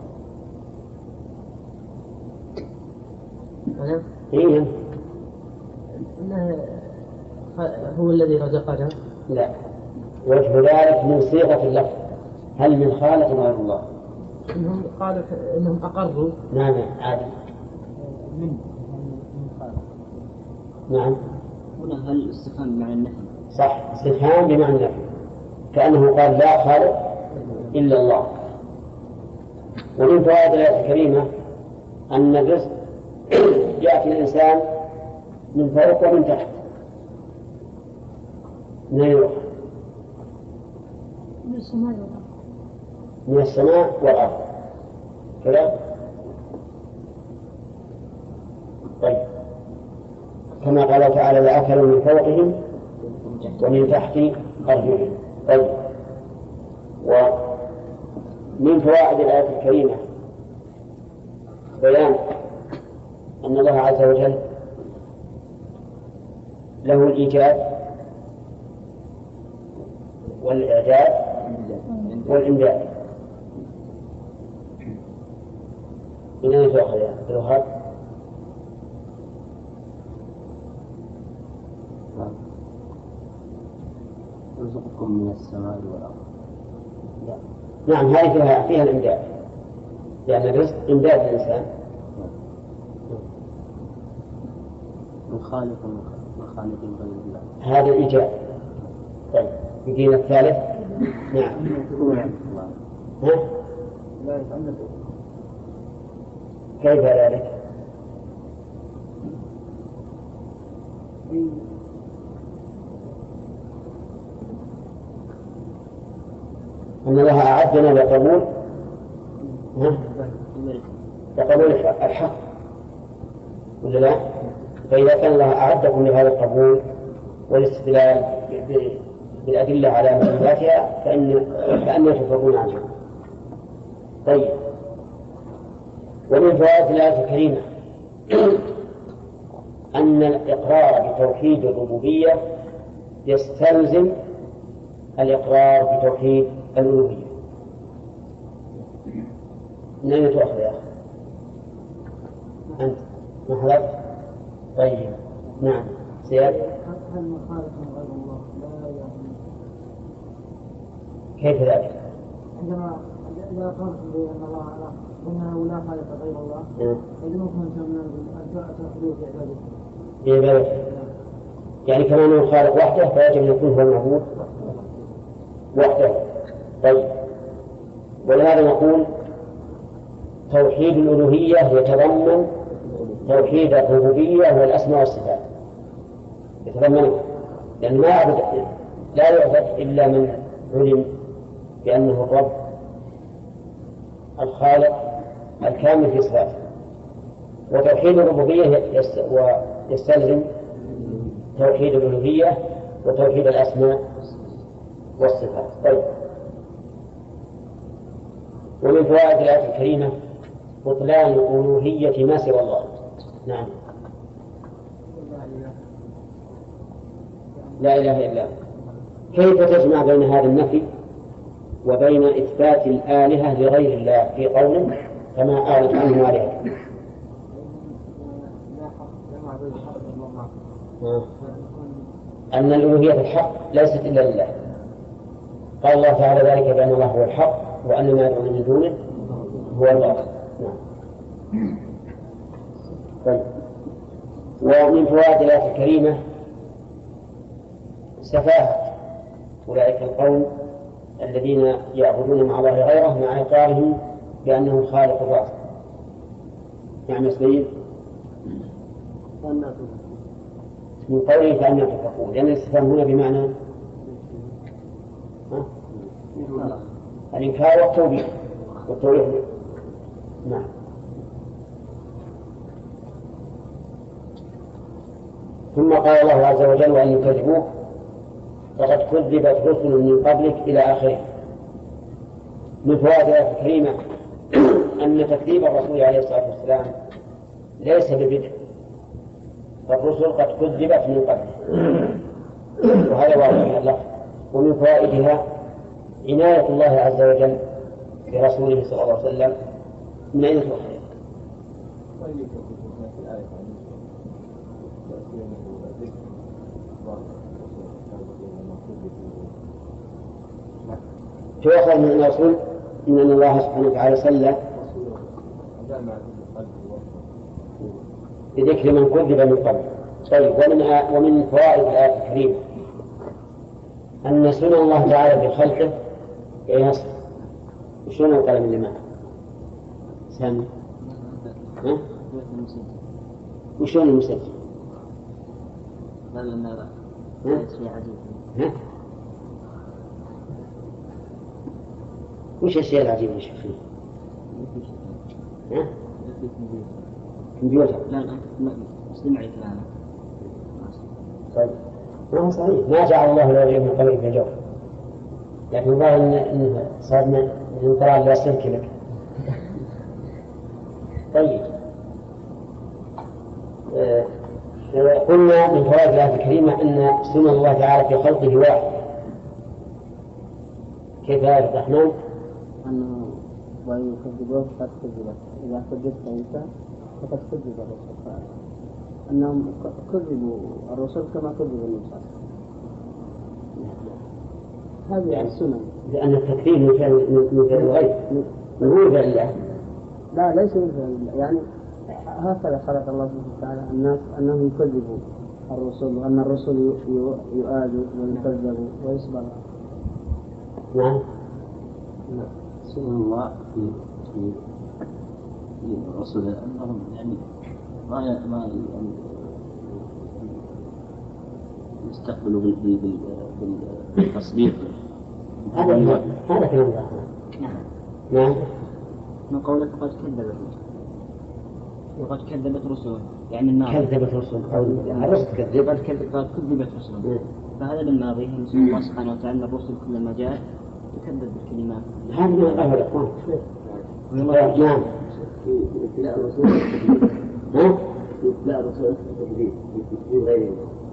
إيه؟ أنه هو الذي رزقنا. لا، وجه ذلك من صيغة اللفظ، هل من خالق غير الله؟ إنهم قالوا إنهم أقروا. نعم عادي. من خالق. نعم. هنا هل استفهام مع النفي؟ صح، استفهام بمعنى النفي، كأنه قال لا خالق إلا الله. ومن فوائد الآية الكريمة أن الرزق يأتي الإنسان من فوق ومن تحت. من السماء والأرض كذا. طيب، كما قال تعالى: لأكلوا من فوقهم ومن تحت أرجلهم. طيب، ومن فوائد الآية الكريمة بيان أن الله عز وجل له الإيجاد والإعداد والإمداد. من أين تأخذ يا عبد الوهاب؟ يرزقكم من السماء والأرض. نعم، هذه فيها الإمداد، لأن الرزق إمداد الإنسان. من خالق غير الله، هذا الإيجاد. طيب، يجينا الثالث. نعم. ها؟ كيف ذلك؟ أن الله أعدنا لقبول لقبول الحق ولا لا؟ فإذا كان الله أعدكم لهذا القبول والاستدلال بالأدلة على مهماتها فإن تفرقون عنها. طيب، ومن فوائد الآية الكريمة أن الإقرار بتوحيد الربوبية يستلزم الإقرار بتوحيد الألوهية. من أين تؤخذ يا أخي؟ أنت ما حضرت؟ طيب، نعم. سياد. هل من خالق غير الله لا يعني؟ كيف ذلك؟ عندما إذا قلت بأن الله أنه لا خالق غير الله فيمكن أن تأخذوه في عبادته. يعني كما أنه خالق وحده فيجب أن يكون هو المعبود وحده. طيب، ولهذا نقول توحيد الألوهية يتضمن توحيد الربوبية والأسماء والصفات، يتضمنه، لأن ما لا يعبد إلا من علم بأنه الرب الخالق الكامل في صفاته. وتوحيد الربوبية يستلزم توحيد الألوهية وتوحيد الأسماء والصفات. طيب، ومن فوائد الآية الكريمة بطلان ألوهية ما سوى الله. نعم. لا إله إلا هو. كيف تجمع بين هذا النفي وبين إثبات الآلهة لغير الله في قوله كما أعرض عنه آلهة؟ أن الألوهية الحق ليست إلا لله. قال الله تعالى ذلك بأن الله هو الحق وأن ما يدعون من دونه هو الباطل. نعم. ومن فوائد الآية الكريمة سفاهة أولئك القوم الذين يعبدون مع الله غيره مع إقرارهم بأنه خالق الرازق. نعم سيد من قوله فأنا تتقون، لأن الاستفهام هنا بمعنى الإنكار والتوبيخ. نعم. ثم قال الله عز وجل وأن يكذبوك فقد كذبت رسل من قبلك إلى آخره. من فوائد الآية الكريمة أن تكذيب الرسول عليه الصلاة والسلام ليس ببدع، فالرسل قد كذبت من قبل، وهذا واضح من اللفظ. ومن فوائدها عناية الله عز وجل برسوله صلى الله عليه وسلم من عدة وحي. تؤخذ من الرسول إن الله سبحانه وتعالى صلى بذكر من كذب من قبل. طيب، ومن فوائد الآية الكريمة أن سنن الله تعالى بخلقه يصل. وشنو القلم اللي معه؟ سامي؟ ها؟ وشنو المسجل؟ ها؟ وش الشيء العجيب اللي شوف فيه؟ ها؟ كمبيوتر؟ لا استمعي كلامه. طيب، ما هو صحيح، ما جعل الله له من قبل في الجوف، لكن الله إن صارنا ننطر لا سلك لك. طيب، قلنا من فوائد الآية الكريمة أن سنن الله تعالى في خلقه واحد. كيف يا عبد الرحمن؟ أنه ويكذبون فقد كذبت، إذا كذبت أنت فقد كذب الرسل، أنهم كذبوا الرسل كما كذبوا المرسل. هذه يعني السنن، لأن التكذيب من فعل الغيب من فعل الله. لا، ليس من فعل الله، يعني هكذا خلق الله سبحانه وتعالى الناس أنهم يكذبوا الرسل، وأن الرسل يؤادوا ويكذبوا ويصبر. نعم. سنن الله في الرسل أنهم يعني ما يستقبلوا بالتصديق. هذا كلام نعم. من قولك قد كذبت وقد كذبت رسل، يعني النار كذبت رسل الرسل كذبت رسل، فهذا بالماضي نسأل الله سبحانه وتعالى أن الرسل كلما جاء يكذب بالكلمات. هذا من الأهل الإخوان. نعم. لا الرسول ها؟ لا الرسول التكذيب غيره.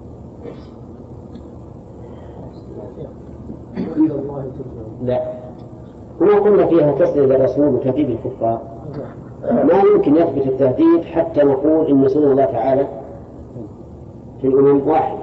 لا، هنا قلنا فيها تسديد الرسول وتهديد الكفار، ما يمكن يثبت التهديد حتى نقول إن سنن الله تعالى في الأمم واحد،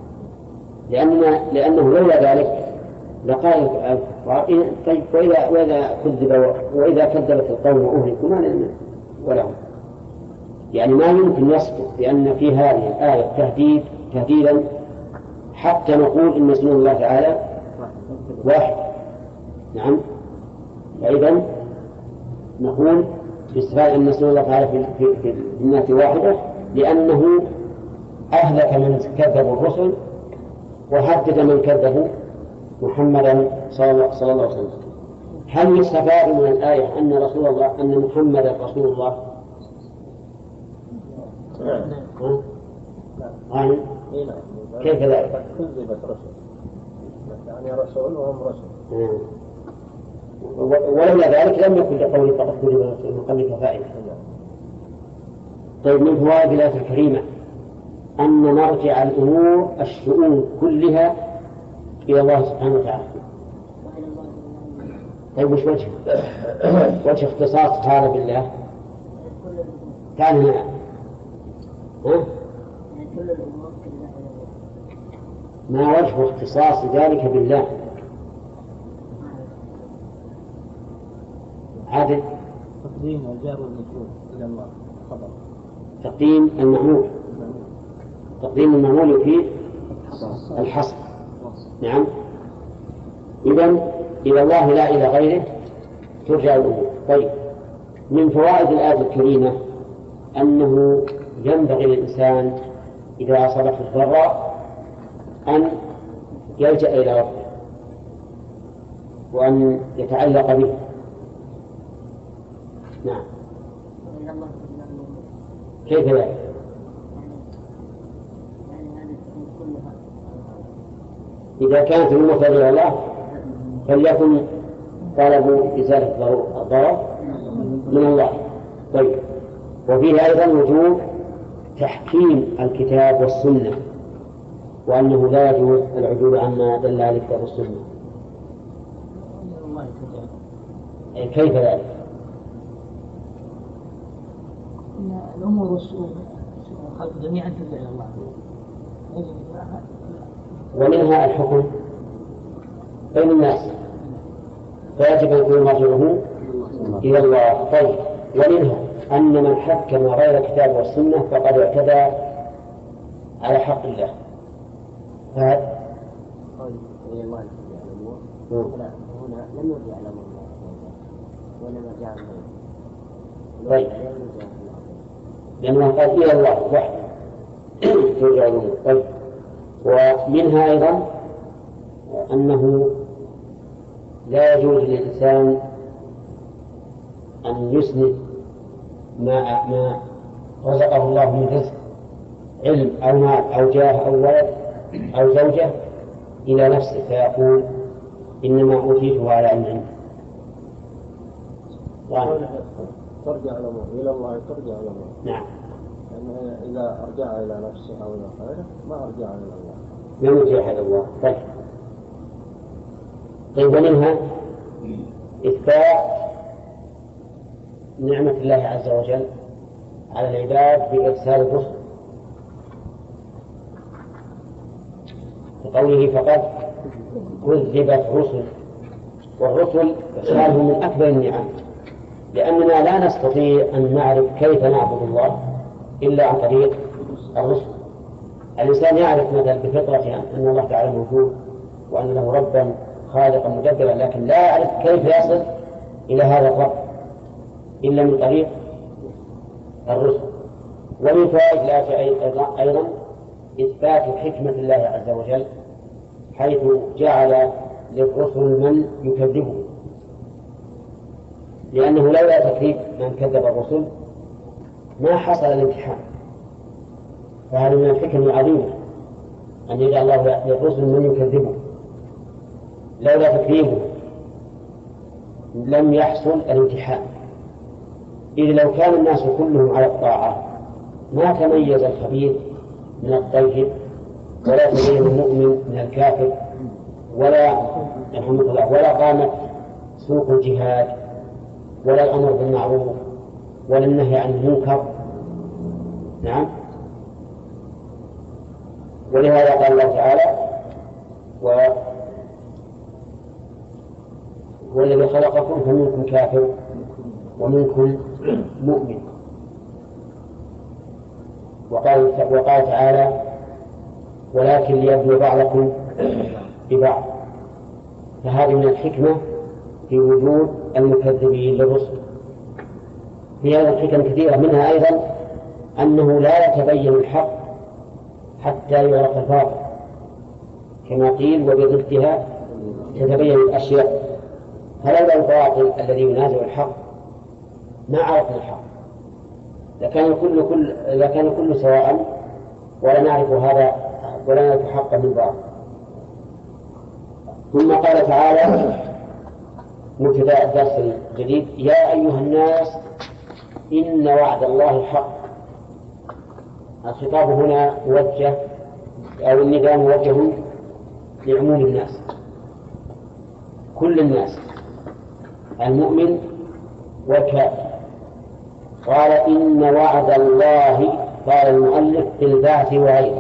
لأنه لولا ذلك لقال الكفار طيب وإذا كذبت القوم وأهلكوا ما لنا ولهم. يعني ما يمكن يصدق بأن في هذه الآية تهديدا حتى نقول إن سنن الله تعالى واحد. نعم. فإذا نقول باستفادة أن سنن الله تعالى في الناس واحدة، لأنه أهلك من كذبوا الرسل وحدد من كذبوا محمدا صلى الله عليه وسلم. هل يستفاد من الآية أن رسول الله أن محمدا رسول الله؟ نعم. كيف ذلك؟ كذبت رسل، يعني رسول وهم رسل. ولولا ذلك لم يكن لقوله فقد كذب الرسل من قبلك فائدة. طيب، من فوائد الآية الكريمة أن نرجع الأمور الشؤون كلها إلى الله سبحانه وتعالى. طيب، وش وجه اختصاص هذا بالله؟ كان هنا ما وجه اختصاص ذلك بالله؟ عادل تقديم الجار والمجرور إلى الله خبر. تقديم المحمول تقديم المعمول فيه الحصر. نعم. إذن إلى الله لا إلى غيره ترجع الأمور. طيب، من فوائد الآية الكريمة أنه ينبغي للإنسان إذا أصابته الضراء أن يلجأ إلى ربه وأن يتعلق به. نعم. كيف ذلك؟ إذا كانت الأمور إلى الله فليكن طلب إزالة الضرر من الله. طيب، وفيه أيضا وجوب تحكيم الكتاب والسنة، وأنه لا يجوز العدول عما دل عليه الكتاب والسنة. كيف ذلك؟ إن الأمور والشؤون الخلق جميعا ترجع إلى الله، ومنها الحكم بين الناس فيجب أن يكون مرجعه إلى الله. طيب، ومنها أن من حكم غير الكتاب والسنة فقد اعتدى على حق الله. هذا إلى الله ترجع الأمور. هنا لم يرجع إلى الله وإنما رجع إليه. طيب، لأنه قال إلى الله وحده ترجع الأمور. طيب، ومنها أيضا أنه لا يجوز للإنسان أن يسند ما رزقه الله من رزق، علم أو مال أو جاه أو ولد أو زوجة، إلى نفسه فيقول إنما أوتيته على علم عندي. ترجع الأمور إلى الله، ترجع الأمور. نعم. لأنه إذا أرجع إلى نفسه أو إلى غيره ما أرجع إلى الله. لا يرجع إلى الله. طيب، ومنها إثبات نعمة الله عز وجل على العباد بإرسال الرسل، بقوله فقد كذبت رسل، والرسل إرساله من أكبر النعم، لأننا لا نستطيع أن نعرف كيف نعبد الله إلا عن طريق الرسل. الإنسان يعرف مثلا بفطرته أن الله تعالى موجود وأن له ربا خالقا مدبرا، لكن لا يعرف كيف يصل إلى هذا الرب إلا من طريق الرسل. ومن فوائد الآية أيضا إثبات حكمة الله عز وجل، حيث جعل للرسل من يكذبه، لأنه لولا تكذيب من كذب الرسل ما حصل الامتحان. فهذا من الحكم العظيمة أن يجعل الله للرسل من يكذبه، لولا تكذيبه لم يحصل الامتحان. إذ لو كان الناس كلهم على الطاعة ما تميز الخبيث من الطيب، ولا تميز المؤمن من الكافر، ولا قامت سوق الجهاد، ولا الأمر بالمعروف، ولا النهي عن المنكر. نعم. ولهذا قال الله تعالى هو الذي خلقكم فمنكم كافر ومنكم مؤمن. وقال تعالى ولكن ليبلو بعضكم ببعض. فهذه من الحكمة في وجود المكذبين للرسل. في هذا الحكم كثيرة، منها أيضا أنه لا يتبين الحق حتى يعرف الباطل، كما قيل وبضدها تتبين الأشياء. فلولا الباطل الذي ينازع الحق ما عرفنا الحق، لكان كل سواء ولا نعرف هذا ولا نعرف حقا من باطل. ثم قال تعالى مبتدأ الدرس الجديد يا أيها الناس إن وعد الله حق. الخطاب هنا موجه أو النداء موجه لعموم الناس، كل الناس، المؤمن والكافر. قال إن وعد الله، قال المؤلف بالبعث وغيره،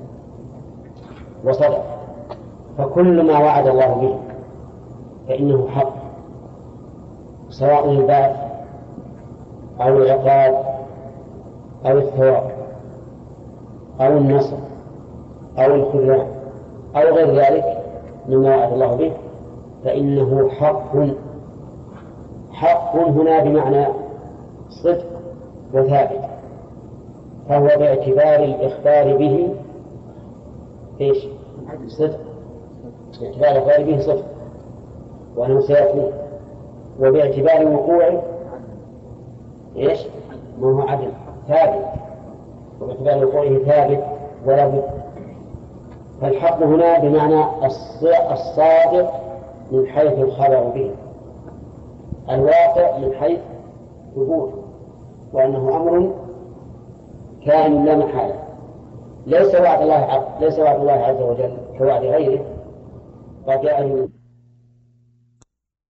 وصدق. فكل ما وعد الله به فإنه حق، سواء البعث أو العقاب أو الثواب، أو النصر أو الخذلان أو غير ذلك مما وعد الله به فإنه حق. حق هنا بمعنى صدق وثابت، فهو باعتبار الإخبار به إيش؟ صدق، باعتبار الإخبار به صدق وأنه سيكون، وباعتبار وقوعه إيش؟ ما هو عدل ثابت، وباعتبار وقوعه ثابت ولا بد. فالحق هنا بمعنى الصادق من حيث الخبر به، الواقع من حيث ثبوته، وأنه أمر كان لا محالة. ليس وعد الله عز وجل كوعد غيره قد يعلم